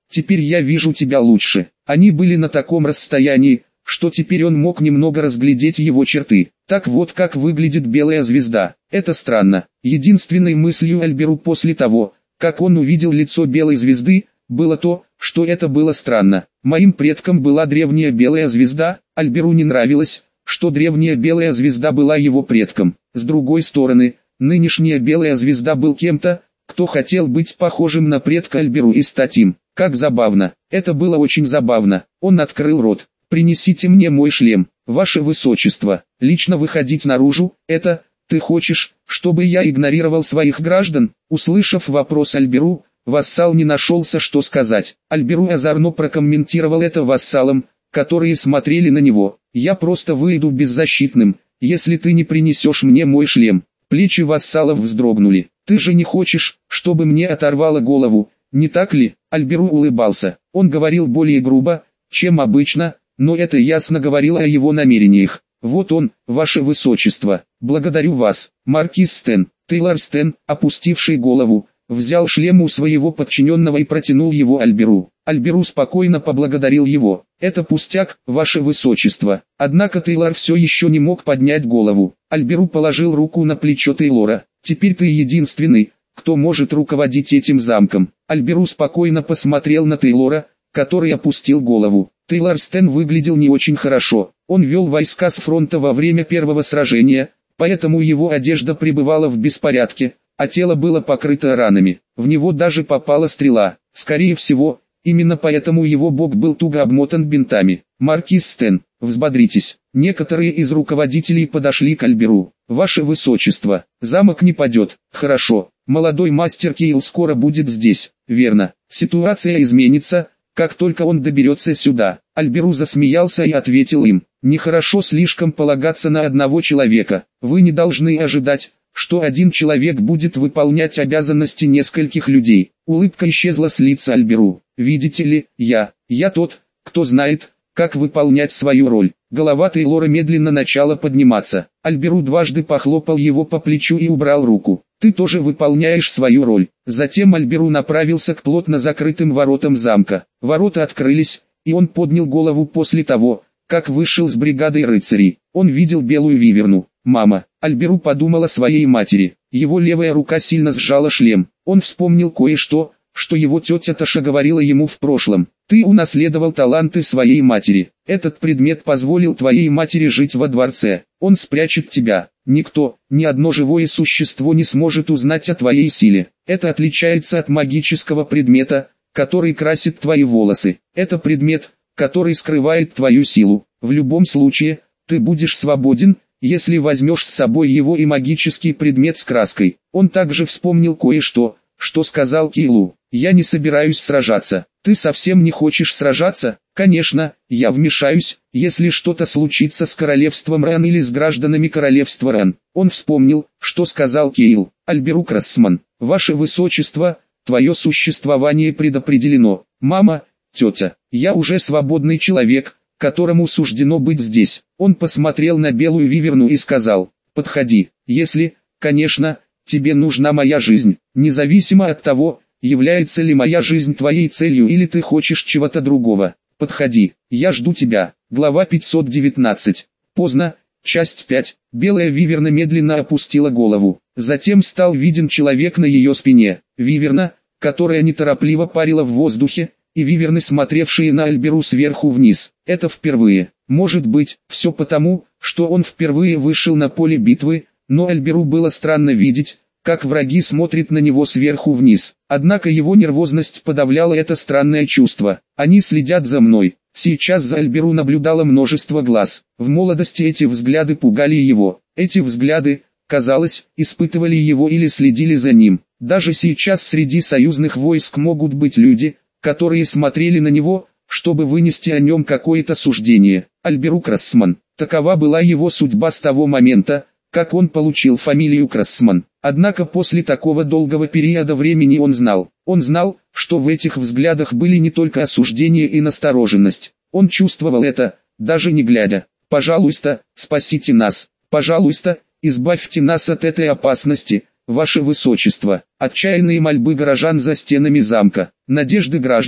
теперь я вижу тебя лучше». Они были на таком расстоянии, что теперь он мог немного разглядеть его черты. Так вот как выглядит белая звезда. Это странно. Единственной мыслью Альберу после того, как он увидел лицо белой звезды, было то, что это было странно. Моим предком была древняя белая звезда. Альберу не нравилось, что древняя белая звезда была его предком. С другой стороны, нынешняя белая звезда был кем-то, кто хотел быть похожим на предка Альберу и стать им. Как забавно. Это было очень забавно. Он открыл рот. «Принесите мне мой шлем, ваше высочество. Лично выходить наружу, это, ты хочешь, чтобы я игнорировал своих граждан?» Услышав вопрос Альберу, вассал не нашелся, что сказать. Альберу озорно прокомментировал это вассалам, которые смотрели на него. «Я просто выйду беззащитным, если ты не принесешь мне мой шлем». Плечи вассалов вздрогнули. «Ты же не хочешь, чтобы мне оторвало голову, не так ли?» Альберу улыбался. Он говорил более грубо, чем обычно, но это ясно говорило о его намерениях. «Вот он, ваше высочество, благодарю вас». Маркиз Стэн, Тейлор Стэн, опустивший голову, взял шлем у своего подчиненного и протянул его Альберу. Альберу спокойно поблагодарил его. «Это пустяк, ваше высочество». Однако Тейлор все еще не мог поднять голову. Альберу положил руку на плечо Тейлора. «Теперь ты единственный, кто может руководить этим замком». Альберу спокойно посмотрел на Тейлора, который опустил голову. Тейлор Стэн выглядел не очень хорошо. Он вел войска с фронта во время первого сражения, поэтому его одежда пребывала в беспорядке, а тело было покрыто ранами. В него даже попала стрела. Скорее всего, именно поэтому его бок был туго обмотан бинтами. «Маркиз Стэн, взбодритесь». Некоторые из руководителей подошли к Альберу. «Ваше высочество, замок не падет». «Хорошо, молодой мастер Кейл скоро будет здесь». «Верно, ситуация изменится, как только он доберется сюда». Альберу засмеялся и ответил им: «Нехорошо слишком полагаться на одного человека. Вы не должны ожидать, что один человек будет выполнять обязанности нескольких людей». Улыбка исчезла с лица Альберу. «Видите ли, я, я тот, кто знает, как выполнять свою роль». Голова Тейлора медленно начала подниматься. Альберу дважды похлопал его по плечу и убрал руку. «Ты тоже выполняешь свою роль». Затем Альберу направился к плотно закрытым воротам замка. Ворота открылись, и он поднял голову после того, как вышел с бригадой рыцарей. Он видел белую виверну. «Мама». Альберу подумал о своей матери. Его левая рука сильно сжала шлем. Он вспомнил кое-что, что его тетя Таша говорила ему в прошлом. «Ты унаследовал таланты своей матери. Этот предмет позволил твоей матери жить во дворце. Он спрячет тебя. Никто, ни одно живое существо не сможет узнать о твоей силе. Это отличается от магического предмета, который красит твои волосы. Это предмет, который скрывает твою силу. В любом случае, ты будешь свободен, если возьмешь с собой его и магический предмет с краской». Он также вспомнил кое-что, что сказал Кейлу. «Я не собираюсь сражаться». «Ты совсем не хочешь сражаться?» «Конечно, я вмешаюсь, если что-то случится с королевством Рен или с гражданами королевства Рен». Он вспомнил, что сказал Кейл. «Альберу Крассман, ваше высочество, твое существование предопределено». «Мама, тетя, я уже свободный человек, которому суждено быть здесь». Он посмотрел на белую виверну и сказал: «Подходи, если, конечно, тебе нужна моя жизнь, независимо от того, является ли моя жизнь твоей целью или ты хочешь чего-то другого. Подходи, я жду тебя». Глава пятьсот девятнадцать. Поздно. Часть пять. Белая виверна медленно опустила голову. Затем стал виден человек на ее спине. Виверна, которая неторопливо парила в воздухе, и виверны, смотревшие на Альберу сверху вниз. Это впервые. Может быть, все потому, что он впервые вышел на поле битвы, но Альберу было странно видеть, как враги смотрят на него сверху вниз. Однако его нервозность подавляла это странное чувство. «Они следят за мной». Сейчас за Альберу наблюдало множество глаз. В молодости эти взгляды пугали его. Эти взгляды, казалось, испытывали его или следили за ним. Даже сейчас среди союзных войск могут быть люди, которые смотрели на него, чтобы вынести о нем какое-то суждение. Альберу Крассман. Такова была его судьба с того момента, как он получил фамилию Крассман. Однако после такого долгого периода времени он знал, он знал, что в этих взглядах были не только осуждение и настороженность. Он чувствовал это, даже не глядя. «Пожалуйста, спасите нас. Пожалуйста, избавьте нас от этой опасности, ваше высочество». Отчаянные мольбы горожан за стенами замка, надежды граждан,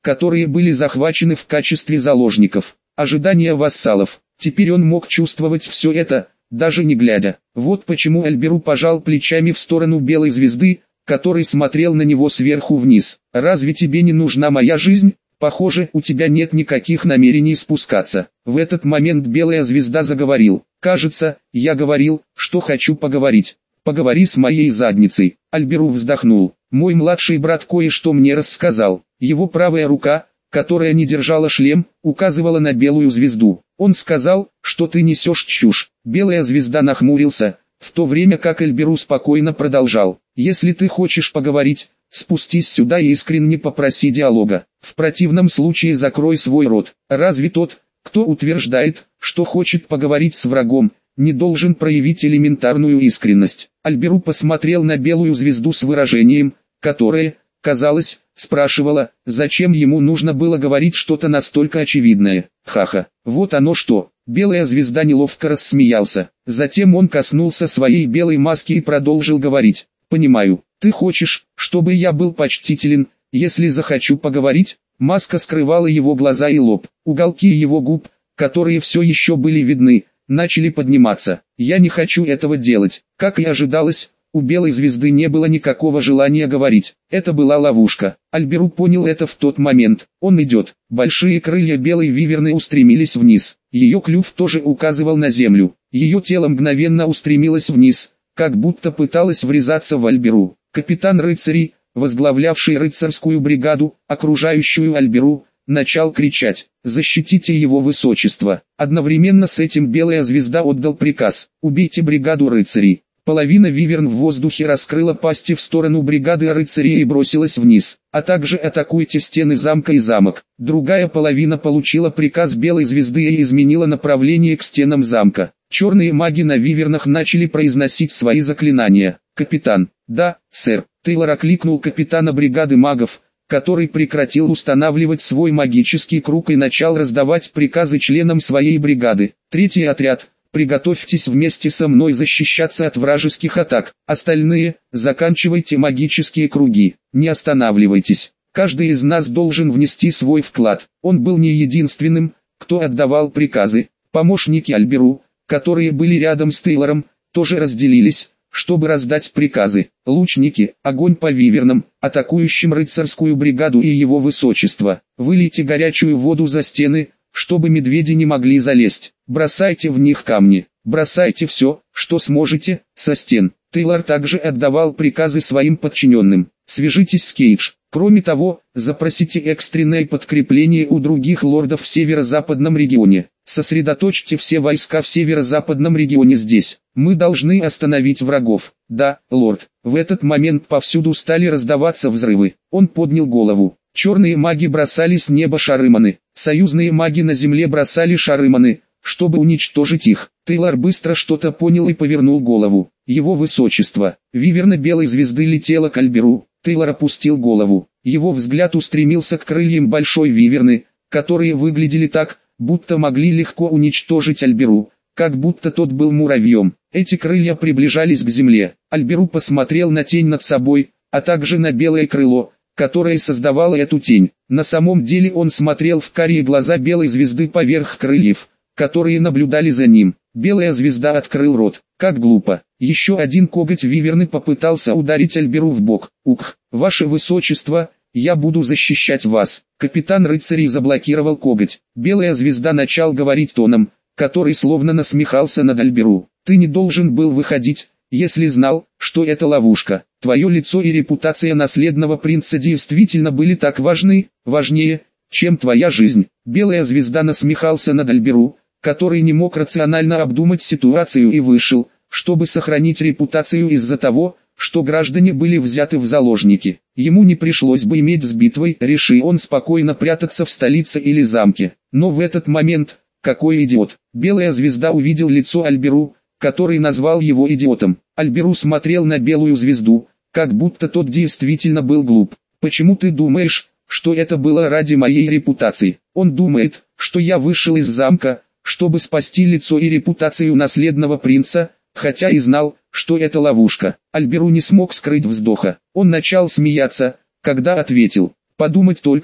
которые были захвачены в качестве заложников. Ожидания вассалов. Теперь он мог чувствовать все это, даже не глядя. Вот почему Альберу пожал плечами в сторону белой звезды, который смотрел на него сверху вниз. «Разве тебе не нужна моя жизнь? Похоже, у тебя нет никаких намерений спускаться». В этот момент белая звезда заговорил. «Кажется, я говорил, что хочу поговорить. Поговори с моей задницей». Альберу вздохнул. «Мой младший брат кое-что мне рассказал». Его правая рука, которая не держала шлем, указывала на белую звезду. Он сказал, что ты несешь чушь. Белая звезда нахмурился, в то время как Альберу спокойно продолжал. «Если ты хочешь поговорить, спустись сюда и искренне попроси диалога. В противном случае закрой свой рот. Разве тот, кто утверждает, что хочет поговорить с врагом, не должен проявить элементарную искренность?» Альберу посмотрел на белую звезду с выражением, которое, казалось, спрашивало, зачем ему нужно было говорить что-то настолько очевидное. «Ха-ха, вот оно что!» Белая звезда неловко рассмеялся. Затем он коснулся своей белой маски и продолжил говорить. «Понимаю, ты хочешь, чтобы я был почтителен, если захочу поговорить?» Маска скрывала его глаза и лоб. Уголки его губ, которые все еще были видны, начали подниматься. «Я не хочу этого делать». Как и ожидалось, у белой звезды не было никакого желания говорить. Это была ловушка. Альберу понял это в тот момент. Он идет. Большие крылья белой виверны устремились вниз. Ее клюв тоже указывал на землю. Ее тело мгновенно устремилось вниз, как будто пыталось врезаться в Альберу. Капитан рыцарей, возглавлявший рыцарскую бригаду, окружающую Альберу, начал кричать: «Защитите его высочество!». Одновременно с этим белая звезда отдал приказ: «Убейте бригаду рыцарей». Половина виверн в воздухе раскрыла пасти в сторону бригады рыцарей и бросилась вниз, а также атакуйте стены замка и замок. Другая половина получила приказ белой звезды и изменила направление к стенам замка. Черные маги на вивернах начали произносить свои заклинания. «Капитан». «Да, сэр». Тейлор окликнул капитана бригады магов, который прекратил устанавливать свой магический круг и начал раздавать приказы членам своей бригады. «Третий отряд, приготовьтесь вместе со мной защищаться от вражеских атак. Остальные, заканчивайте магические круги, не останавливайтесь. Каждый из нас должен внести свой вклад». Он был не единственным, кто отдавал приказы. Помощники Альберу, которые были рядом с Тейлором, тоже разделились, чтобы раздать приказы. Лучники, огонь по вивернам, атакующим рыцарскую бригаду и его высочество. Вылейте горячую воду за стены, чтобы медведи не могли залезть. Бросайте в них камни, бросайте все, что сможете, со стен. Тейлор также отдавал приказы своим подчиненным. Свяжитесь с Кейдж. Кроме того, запросите экстренное подкрепление у других лордов в северо-западном регионе. Сосредоточьте все войска в северо-западном регионе здесь. Мы должны остановить врагов. Да, лорд. В этот момент повсюду стали раздаваться взрывы. Он поднял голову. Черные маги бросали с неба шарыманы. Союзные маги на земле бросали шарыманы, чтобы уничтожить их. Тейлор быстро что-то понял и повернул голову. Его высочество. Виверна белой звезды летела к Альберу. Тейлор опустил голову. Его взгляд устремился к крыльям большой виверны, которые выглядели так, будто могли легко уничтожить Альберу, как будто тот был муравьем. Эти крылья приближались к земле. Альберу посмотрел на тень над собой, а также на белое крыло, которое создавало эту тень. На самом деле он смотрел в карие глаза белой звезды поверх крыльев, которые наблюдали за ним. Белая звезда открыл рот. Как глупо. Еще один коготь виверны попытался ударить Альберу в бок. «Ух, ваше высочество, я буду защищать вас». Капитан рыцарей заблокировал коготь. Белая звезда начал говорить тоном, который словно насмехался над Альберу. «Ты не должен был выходить, если знал, что это ловушка. Твое лицо и репутация наследного принца действительно были так важны, важнее, чем твоя жизнь». Белая звезда насмехался над Альберу, который не мог рационально обдумать ситуацию и вышел, чтобы сохранить репутацию из-за того, что граждане были взяты в заложники. Ему не пришлось бы иметь с битвой, реши он спокойно прятаться в столице или замке. Но в этот момент, какой идиот. Белая звезда увидел лицо Альберу, который назвал его идиотом. Альберу смотрел на белую звезду, как будто тот действительно был глуп. «Почему ты думаешь, что это было ради моей репутации?» Он думает, что я вышел из замка, чтобы спасти лицо и репутацию наследного принца, хотя и знал, что это ловушка. Альберу не смог скрыть вздоха. Он начал смеяться, когда ответил: «Подумать только,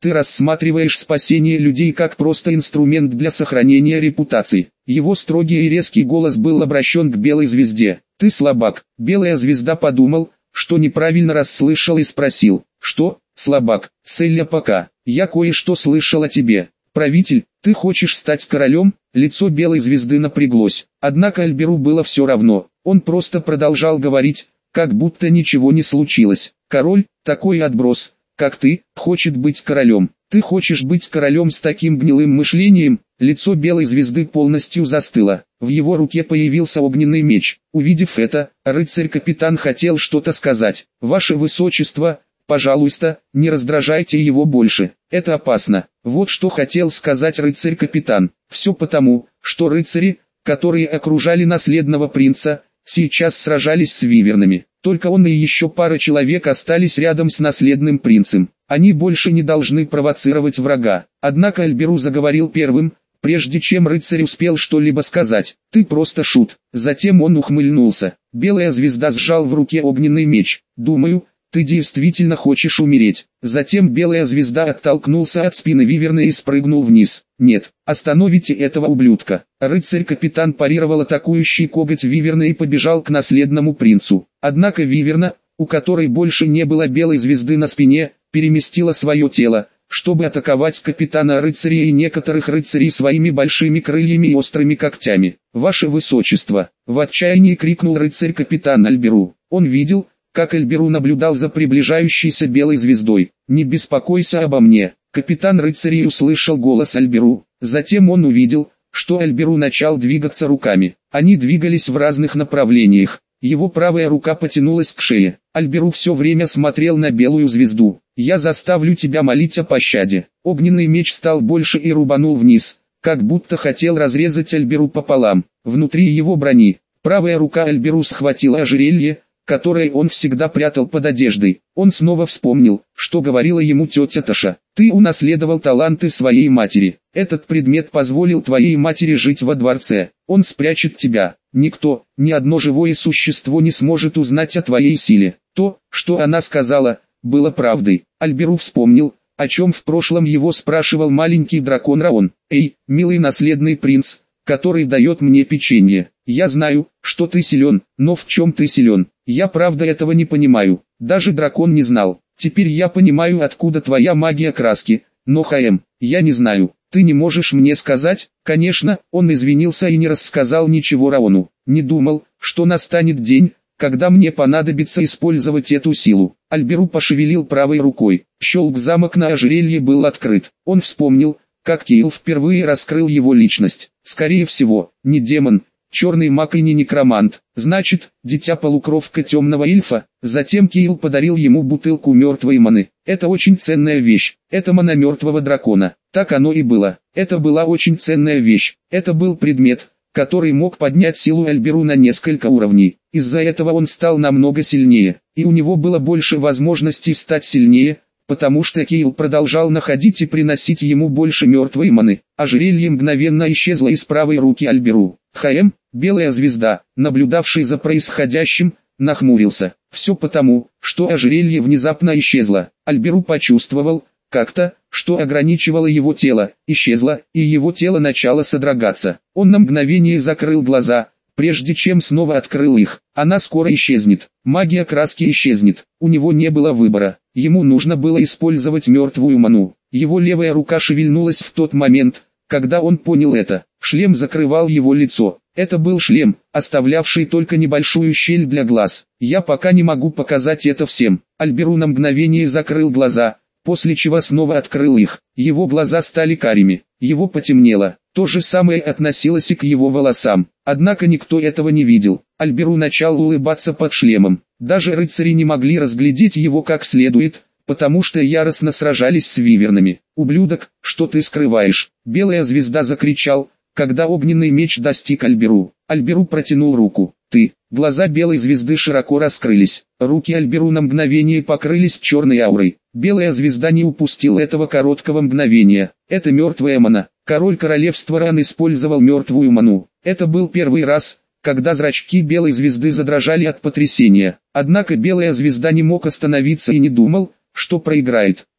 Ты рассматриваешь спасение людей как просто инструмент для сохранения репутации. Его строгий и резкий голос был обращен к Белой Звезде. Ты слабак. Белая Звезда подумал, что неправильно расслышал и спросил. Что, слабак? Селля пока. Я кое-что слышал о тебе. Правитель, ты хочешь стать королем? Лицо Белой Звезды напряглось. Однако Альберу было все равно. Он просто продолжал говорить, как будто ничего не случилось. Король, такой отброс, как ты, хочет быть королем. Ты хочешь быть королем с таким гнилым мышлением? Лицо Белой Звезды полностью застыло. В его руке появился огненный меч. Увидев это, рыцарь-капитан хотел что-то сказать. Ваше Высочество, пожалуйста, не раздражайте его больше. Это опасно. Вот что хотел сказать рыцарь-капитан. Все потому, что рыцари, которые окружали наследного принца, сейчас сражались с вивернами. Только он и еще пара человек остались рядом с наследным принцем. Они больше не должны провоцировать врага. Однако Альберу заговорил первым, прежде чем рыцарь успел что-либо сказать. Ты просто шут. Затем он ухмыльнулся. Белая Звезда сжал в руке огненный меч. Думаю, ты действительно хочешь умереть. Затем Белая Звезда оттолкнулся от спины виверны и спрыгнул вниз. Нет, остановите этого ублюдка. Рыцарь-капитан парировал атакующий коготь виверны и побежал к наследному принцу. Однако виверна, у которой больше не было Белой Звезды на спине, переместила свое тело, чтобы атаковать капитана рыцарей и некоторых рыцарей своими большими крыльями и острыми когтями. «Ваше Высочество!» — в отчаянии крикнул рыцарь-капитан Альберу. Он видел, как Альберу наблюдал за приближающейся Белой Звездой. «Не беспокойся обо мне!» Капитан рыцарей услышал голос Альберу. Затем он увидел, что Альберу начал двигаться руками. Они двигались в разных направлениях. Его правая рука потянулась к шее. Альберу все время смотрел на Белую Звезду. «Я заставлю тебя молить о пощаде». Огненный меч стал больше и рубанул вниз, как будто хотел разрезать Альберу пополам. Внутри его брони, правая рука Альберу схватила ожерелье, которое он всегда прятал под одеждой. Он снова вспомнил, что говорила ему тетя Таша. «Ты унаследовал таланты своей матери. Этот предмет позволил твоей матери жить во дворце. Он спрячет тебя. Никто, ни одно живое существо не сможет узнать о твоей силе». То, что она сказала, было правдой. Альберу вспомнил, о чем в прошлом его спрашивал маленький дракон Раон. «Эй, милый наследный принц, который дает мне печенье, я знаю, что ты силен, но в чем ты силен? Я правда этого не понимаю». Даже дракон не знал. «Теперь я понимаю, откуда твоя магия краски, но ХМ, я не знаю. Ты не можешь мне сказать?» Конечно, он извинился и не рассказал ничего Раону. «Не думал, что настанет день, когда мне понадобится использовать эту силу». Альберу пошевелил правой рукой. Щелк, замок на ожерелье был открыт. Он вспомнил, как Кейл впервые раскрыл его личность. Скорее всего, не демон, черный маг и не некромант. Значит, дитя-полукровка темного эльфа. Затем Кейл подарил ему бутылку мертвой маны. Это очень ценная вещь. Это мана мертвого дракона. Так оно и было. Это была очень ценная вещь. Это был предмет, который мог поднять силу Альберу на несколько уровней. Из-за этого он стал намного сильнее. И у него было больше возможностей стать сильнее, потому что Кейл продолжал находить и приносить ему больше мертвой маны. Ожерелье мгновенно исчезло из правой руки Альберу. ХМ, Белая Звезда, наблюдавший за происходящим, нахмурился. Все потому, что ожерелье внезапно исчезло. Альберу почувствовал, как-то, что ограничивало его тело, исчезло, и его тело начало содрогаться. Он на мгновение закрыл глаза, прежде чем снова открыл их. Она скоро исчезнет. Магия краски исчезнет. У него не было выбора. Ему нужно было использовать мертвую ману. Его левая рука шевельнулась в тот момент, когда он понял это. Шлем закрывал его лицо. Это был шлем, оставлявший только небольшую щель для глаз. «Я пока не могу показать это всем». Альберу на мгновение закрыл глаза, после чего снова открыл их. Его глаза стали карими. Его потемнело. То же самое относилось и к его волосам. Однако никто этого не видел. Альберу начал улыбаться под шлемом. Даже рыцари не могли разглядеть его как следует, потому что яростно сражались с вивернами. «Ублюдок, что ты скрываешь?» Белая Звезда закричал, когда огненный меч достиг Альберу. Альберу протянул руку. «Ты». Глаза Белой Звезды широко раскрылись. Руки Альберу на мгновение покрылись черной аурой. Белая Звезда не упустил этого короткого мгновения. Это мертвая мана. Король королевства Ран использовал мертвую ману. Это был первый раз, когда зрачки Белой Звезды задрожали от потрясения. Однако Белая Звезда не мог остановиться и не думал, что проиграет.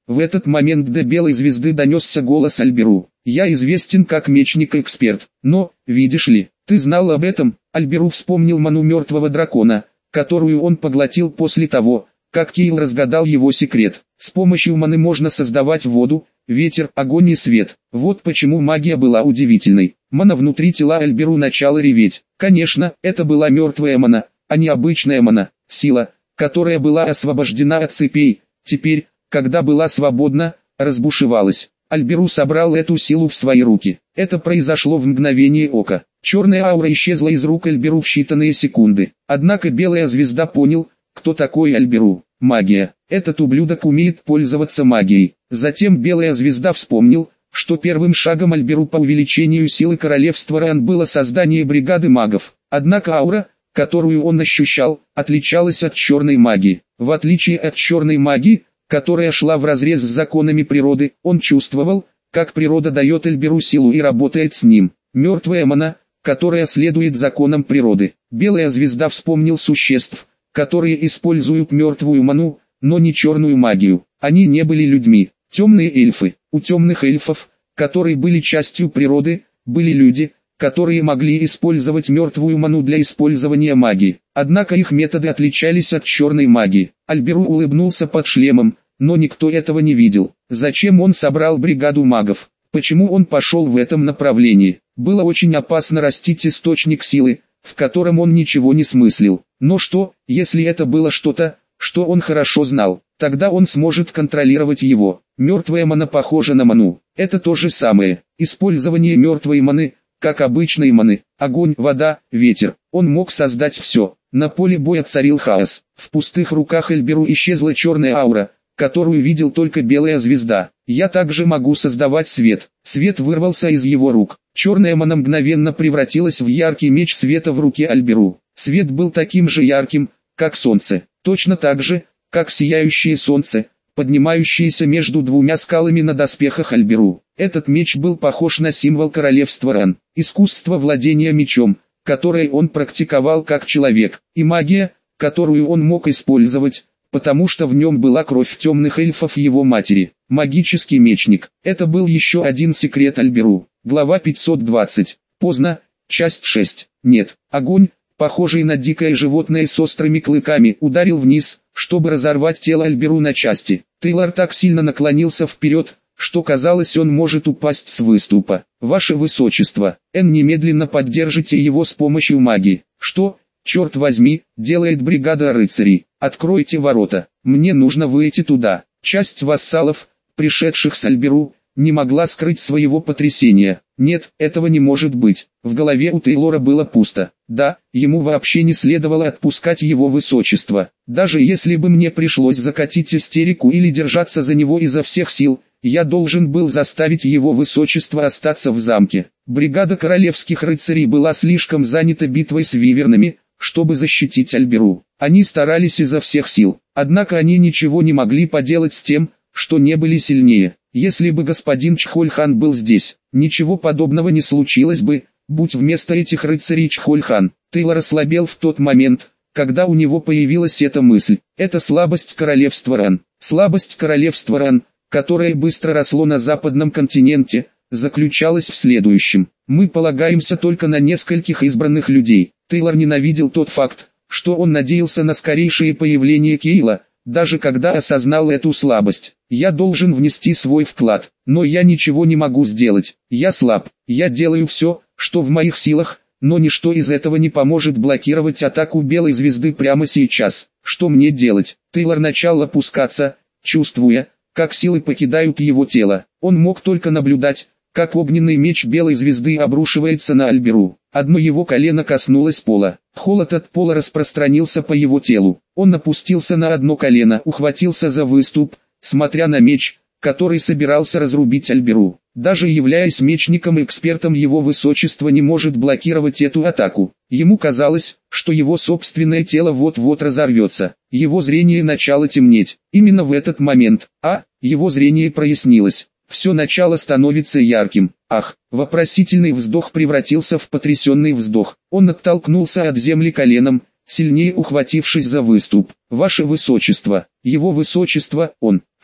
В этот момент до белой звезды донесся голос Альберу. «Я известен как мечник-эксперт, но, видишь ли, ты знал об этом?» Альберу вспомнил ману мертвого дракона, которую он поглотил после того, как Кейл разгадал его секрет. С помощью маны можно создавать воду, ветер, огонь и свет. Вот почему магия была удивительной. Мана внутри тела Альберу начала реветь. Конечно, это была мертвая мана, а не обычная мана, сила, которая была освобождена от цепей. Теперь, когда была свободна, разбушевалась. Альберу собрал эту силу в свои руки. Это произошло в мгновение ока. Черная аура исчезла из рук Альберу в считанные секунды. Однако белая звезда понял, кто такой Альберу. Магия. Этот ублюдок умеет пользоваться магией. Затем белая звезда вспомнил, что первым шагом Альберу по увеличению силы королевства Ран было создание бригады магов. Однако аура, которую он ощущал, отличалась от черной магии. В отличие от черной магии, которая шла вразрез с законами природы, он чувствовал, как природа дает Альберу силу и работает с ним. Мертвая мана, которая следует законам природы. Белая звезда вспомнил существ, которые используют мертвую ману, но не черную магию. Они не были людьми. Темные эльфы. У темных эльфов, которые были частью природы, были люди, которые могли использовать мертвую ману для использования магии. Однако их методы отличались от черной магии. Альберу улыбнулся под шлемом, но никто этого не видел. Зачем он собрал бригаду магов? Почему он пошел в этом направлении? Было очень опасно растить источник силы, в котором он ничего не смыслил. Но что, если это было что-то, что он хорошо знал? Тогда он сможет контролировать его. Мертвая мана похожа на ману. Это то же самое. Использование мертвой маны, как обычной маны. Огонь, вода, ветер. Он мог создать все. На поле боя царил хаос. В пустых руках Альберу исчезла черная аура, которую видел только белая звезда. Я также могу создавать свет. Свет вырвался из его рук. Черная мана мгновенно превратилась в яркий меч света в руке Альберу. Свет был таким же ярким, как солнце. Точно так же, как сияющее солнце, поднимающееся между двумя скалами на доспехах Альберу. Этот меч был похож на символ королевства Ран. Искусство владения мечом, которое он практиковал как человек, и магия, которую он мог использовать, потому что в нем была кровь темных эльфов его матери. Магический мечник. Это был еще один секрет Альберу. Глава пятьсот двадцать. Поздно. Часть шесть. Нет. Огонь, похожий на дикое животное с острыми клыками, ударил вниз, чтобы разорвать тело Альберу на части. Тейлор так сильно наклонился вперед, что казалось, он может упасть с выступа. «Ваше Высочество, Эн, немедленно поддержите его с помощью магии». «Что, черт возьми, делает бригада рыцарей? Откройте ворота, мне нужно выйти туда». Часть вассалов, пришедших с Альберу, не могла скрыть своего потрясения. Нет, этого не может быть. В голове у Тейлора было пусто. Да, ему вообще не следовало отпускать его высочество. Даже если бы мне пришлось закатить истерику или держаться за него изо всех сил, я должен был заставить его высочество остаться в замке. Бригада королевских рыцарей была слишком занята битвой с вивернами, чтобы защитить Альберу. Они старались изо всех сил, однако они ничего не могли поделать с тем, что не были сильнее. Если бы господин Чхольхан был здесь, ничего подобного не случилось бы, будь вместо этих рыцарей Чхольхан. Тейлор ослабел в тот момент, когда у него появилась эта мысль. Это слабость королевства Ран. Слабость королевства Ран, которое быстро росло на западном континенте, заключалась в следующем. Мы полагаемся только на нескольких избранных людей. Тейлор ненавидел тот факт, что он надеялся на скорейшее появление Кейла, даже когда осознал эту слабость. Я должен внести свой вклад, но я ничего не могу сделать. Я слаб, я делаю все, что в моих силах, но ничто из этого не поможет блокировать атаку Белой Звезды прямо сейчас. Что мне делать? Тейлор начал опускаться, чувствуя, как силы покидают его тело. Он мог только наблюдать, как огненный меч Белой Звезды обрушивается на Альберу. Одно его колено коснулось пола. Холод от пола распространился по его телу. Он опустился на одно колено, ухватился за выступ, смотря на меч, который собирался разрубить Альберу. Даже являясь мечником-экспертом, его высочество не может блокировать эту атаку. Ему казалось, что его собственное тело вот-вот разорвется. Его зрение начало темнеть. Именно в этот момент, а, его зрение прояснилось. Все начало становится ярким. Ах, вопросительный вздох превратился в потрясенный вздох. Он оттолкнулся от земли коленом, сильнее ухватившись за выступ. «Ваше Высочество, Его Высочество, он,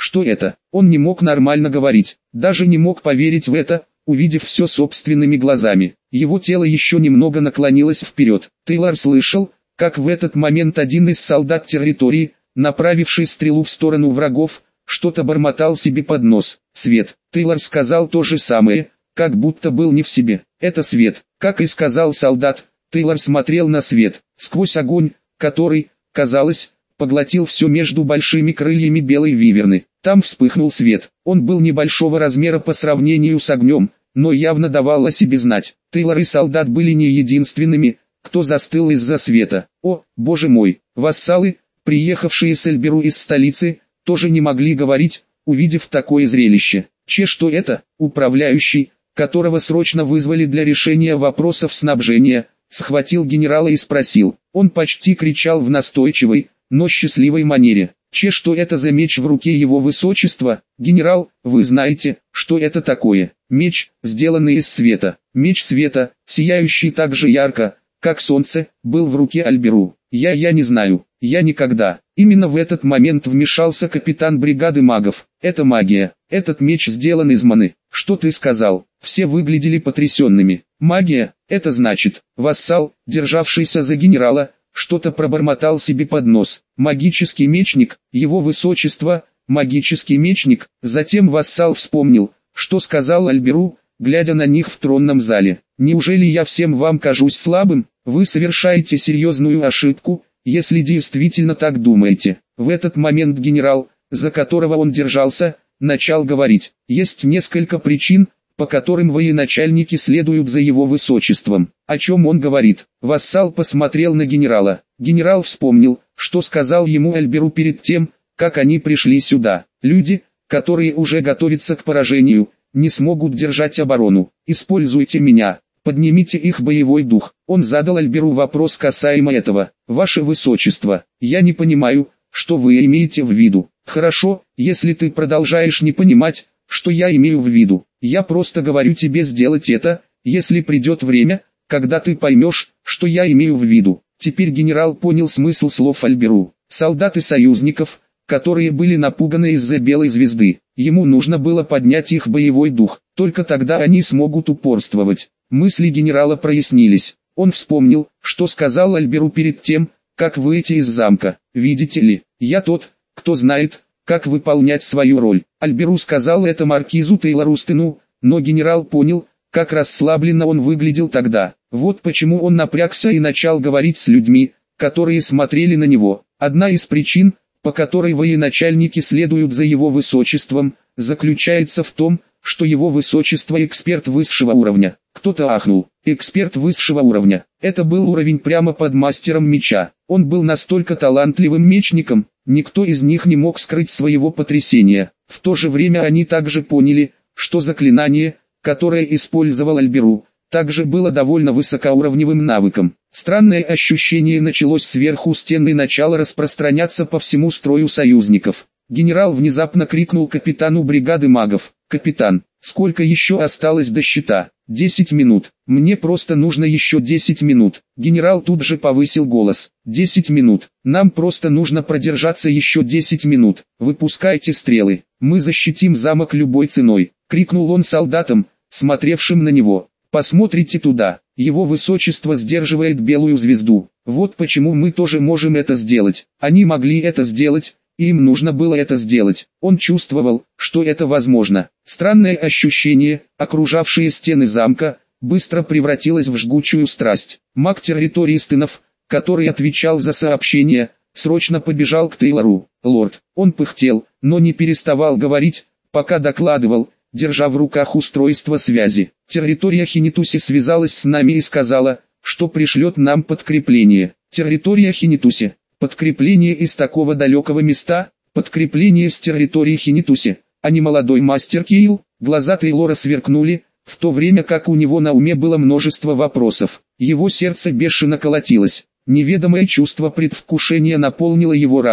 Что это? Он не мог нормально говорить, даже не мог поверить в это, увидев все собственными глазами. Его тело еще немного наклонилось вперед. Тейлор слышал, как в этот момент один из солдат территории, направивший стрелу в сторону врагов, что-то бормотал себе под нос. Свет. Тейлор сказал то же самое, как будто был не в себе. Это свет. Как и сказал солдат, Тейлор смотрел на свет, сквозь огонь, который, казалось, поглотил все между большими крыльями белой виверны. Там вспыхнул свет. Он был небольшого размера по сравнению с огнем, но явно давал о себе знать. Тейлор и солдат были не единственными, кто застыл из-за света. О, боже мой! Вассалы, приехавшие с Эльберу из столицы, тоже не могли говорить, увидев такое зрелище. Че, что это? Управляющий, которого срочно вызвали для решения вопросов снабжения, схватил генерала и спросил. Он почти кричал в настойчивой, но счастливой манере. Че, что это за меч в руке его высочества? Генерал, вы знаете, что это такое? Меч, сделанный из света. Меч света, сияющий так же ярко, как солнце, был в руке Альберу. Я, я не знаю, я никогда. Именно в этот момент вмешался капитан бригады магов. Это магия. Этот меч сделан из маны. Что ты сказал? Все выглядели потрясенными. Магия, это значит, вассал, державшийся за генерала, что-то пробормотал себе под нос. Магический мечник, его высочество, магический мечник. Затем вассал вспомнил, что сказал Альберу, глядя на них в тронном зале. Неужели я всем вам кажусь слабым? Вы совершаете серьезную ошибку, если действительно так думаете. В этот момент генерал, за которого он держался, начал говорить. Есть несколько причин, по которым военачальники следуют за его высочеством. О чем он говорит? Вассал посмотрел на генерала. Генерал вспомнил, что сказал ему Альберу перед тем, как они пришли сюда. Люди, которые уже готовятся к поражению, не смогут держать оборону. Используйте меня. Поднимите их боевой дух. Он задал Альберу вопрос касаемо этого. Ваше Высочество, я не понимаю, что вы имеете в виду. Хорошо, если ты продолжаешь не понимать, что я имею в виду. Я просто говорю тебе сделать это, если придет время, когда ты поймешь, что я имею в виду. Теперь генерал понял смысл слов Альберу. Солдаты союзников, которые были напуганы из-за белой звезды. Ему нужно было поднять их боевой дух. Только тогда они смогут упорствовать. Мысли генерала прояснились. Он вспомнил, что сказал Альберу перед тем, как выйти из замка. «Видите ли, я тот, кто знает, как выполнять свою роль». Альберу сказал это маркизу Тейлорустену, но генерал понял, как расслабленно он выглядел тогда. Вот почему он напрягся и начал говорить с людьми, которые смотрели на него. Одна из причин, по которой военачальники следуют за его высочеством, заключается в том, что его высочество эксперт высшего уровня. Кто-то ахнул. Эксперт высшего уровня. Это был уровень прямо под мастером меча. Он был настолько талантливым мечником, никто из них не мог скрыть своего потрясения. В то же время они также поняли, что заклинание, которое использовал Альберу, также было довольно высокоуровневым навыком. Странное ощущение началось сверху стены и начало распространяться по всему строю союзников. Генерал внезапно крикнул капитану бригады магов. «Капитан, сколько еще осталось до щита?» «Десять минут. Мне просто нужно еще десять минут». Генерал тут же повысил голос. «Десять минут. Нам просто нужно продержаться еще десять минут. Выпускайте стрелы. Мы защитим замок любой ценой», — крикнул он солдатам, смотревшим на него. «Посмотрите туда. Его высочество сдерживает белую звезду. Вот почему мы тоже можем это сделать. Они могли это сделать, и им нужно было это сделать». Он чувствовал, что это возможно. Странное ощущение, окружавшее стены замка, быстро превратилось в жгучую страсть. Маг территории Стынов, который отвечал за сообщение, срочно побежал к Тейлору. «Лорд». Он пыхтел, но не переставал говорить, пока докладывал, держа в руках устройство связи. Территория Хинитуси связалась с нами и сказала, что пришлет нам подкрепление. Территория Хинитуси. Подкрепление из такого далекого места, подкрепление с территории Хинитуси, а не молодой мастер Кейл. Глаза Тейлора сверкнули, в то время как у него на уме было множество вопросов. Его сердце бешено колотилось, неведомое чувство предвкушения наполнило его разум.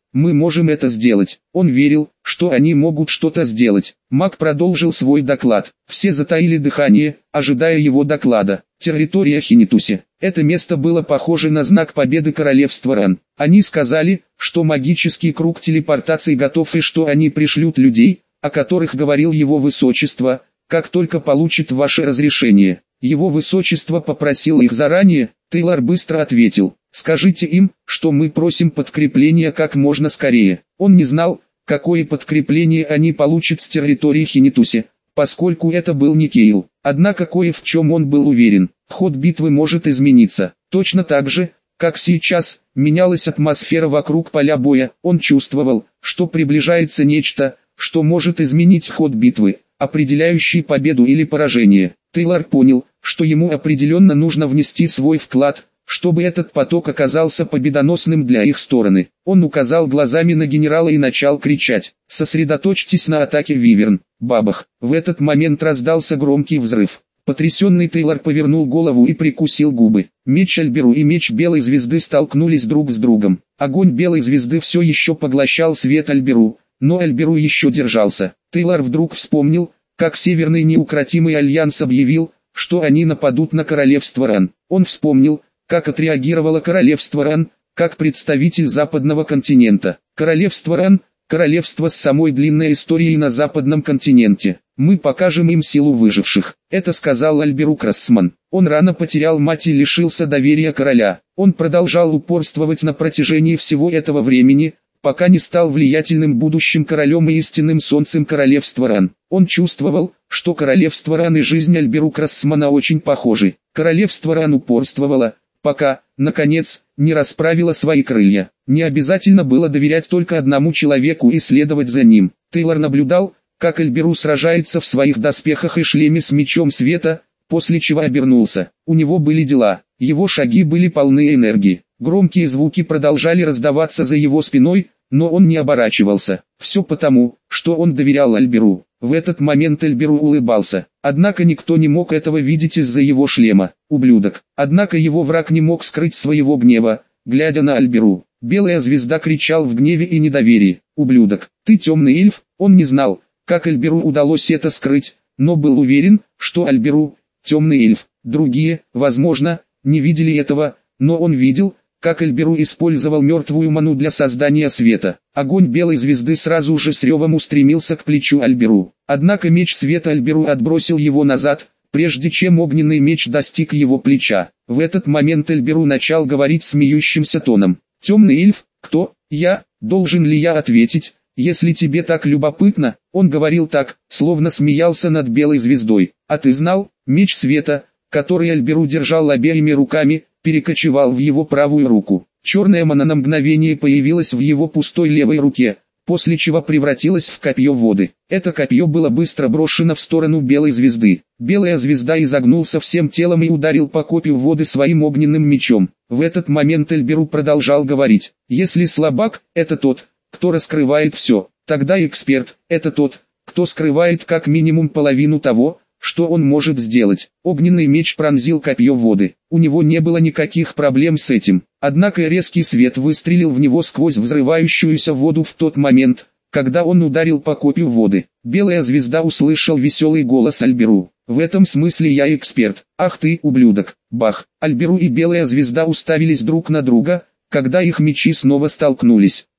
мы можем это сделать. Он верил, что они могут что-то сделать. Маг продолжил свой доклад. Все затаили дыхание, ожидая его доклада. Территория Хинитуси. Это место было похоже на знак победы королевства Ран. Они сказали, что магический круг телепортации готов и что они пришлют людей, о которых говорил его высочество, как только получит ваше разрешение. Его высочество попросил их заранее, Тейлор быстро ответил. Скажите им, что мы просим подкрепления как можно скорее. Он не знал, какое подкрепление они получат с территории Хинитуси, поскольку это был не Кейл. Однако кое в чем он был уверен. Ход битвы может измениться. Точно так же, как сейчас, менялась атмосфера вокруг поля боя. Он чувствовал, что приближается нечто, что может изменить ход битвы, определяющий победу или поражение. Тейлор понял, что ему определенно нужно внести свой вклад, чтобы этот поток оказался победоносным для их стороны. Он указал глазами на генерала и начал кричать: «Сосредоточьтесь на атаке, Виверн!» Бабах! В этот момент раздался громкий взрыв. Потрясенный Тейлор повернул голову и прикусил губы. Меч Альберу и меч Белой Звезды столкнулись друг с другом. Огонь Белой Звезды все еще поглощал свет Альберу, но Альберу еще держался. Тейлор вдруг вспомнил, как Северный Неукротимый Альянс объявил, что они нападут на королевство Ран. Он вспомнил, как отреагировало королевство Ран, как представитель западного континента. Королевство Ран – королевство с самой длинной историей на западном континенте. Мы покажем им силу выживших. Это сказал Альберу Крассман. Он рано потерял мать и лишился доверия короля. Он продолжал упорствовать на протяжении всего этого времени, пока не стал влиятельным будущим королем и истинным солнцем королевства Ран. Он чувствовал, что королевство Ран и жизнь Альберу Крассмана очень похожи. Королевство Ран упорствовало, пока, наконец, не расправило свои крылья. Не обязательно было доверять только одному человеку и следовать за ним. Тейлор наблюдал, как Альберу сражается в своих доспехах и шлеме с мечом света, после чего обернулся. У него были дела, его шаги были полны энергии. Громкие звуки продолжали раздаваться за его спиной, но он не оборачивался. Все потому, что он доверял Альберу. В этот момент Альберу улыбался. Однако никто не мог этого видеть из-за его шлема. Ублюдок. Однако его враг не мог скрыть своего гнева, глядя на Альберу. Белая Звезда кричал в гневе и недоверии. Ублюдок, ты темный эльф? Он не знал, как Альберу удалось это скрыть, но был уверен, что Альберу – темный эльф. Другие, возможно, не видели этого, но он видел, как Альберу использовал мертвую ману для создания света. Огонь Белой Звезды сразу же с ревом устремился к плечу Альберу. Однако меч света Альберу отбросил его назад, прежде чем огненный меч достиг его плеча. В этот момент Альберу начал говорить смеющимся тоном. «Темный эльф? Кто? Я? Должен ли я ответить? Если тебе так любопытно», он говорил так, словно смеялся над Белой Звездой. «А ты знал?» Меч света, который Альберу держал обеими руками, перекочевал в его правую руку. Черная мана на мгновение появилась в его пустой левой руке, после чего превратилась в копье воды. Это копье было быстро брошено в сторону Белой Звезды. Белая Звезда изогнулся всем телом и ударил по копью воды своим огненным мечом. В этот момент Альберу продолжал говорить: «Если слабак – это тот, кто раскрывает все, тогда эксперт – это тот, кто скрывает как минимум половину того, что он может сделать». Огненный меч пронзил копье воды. У него не было никаких проблем с этим. Однако резкий свет выстрелил в него сквозь взрывающуюся воду в тот момент, когда он ударил по копью воды. Белая Звезда услышал веселый голос Альберу. «В этом смысле я эксперт. Ах ты, ублюдок!» Бах! Альберу и Белая Звезда уставились друг на друга, когда их мечи снова столкнулись.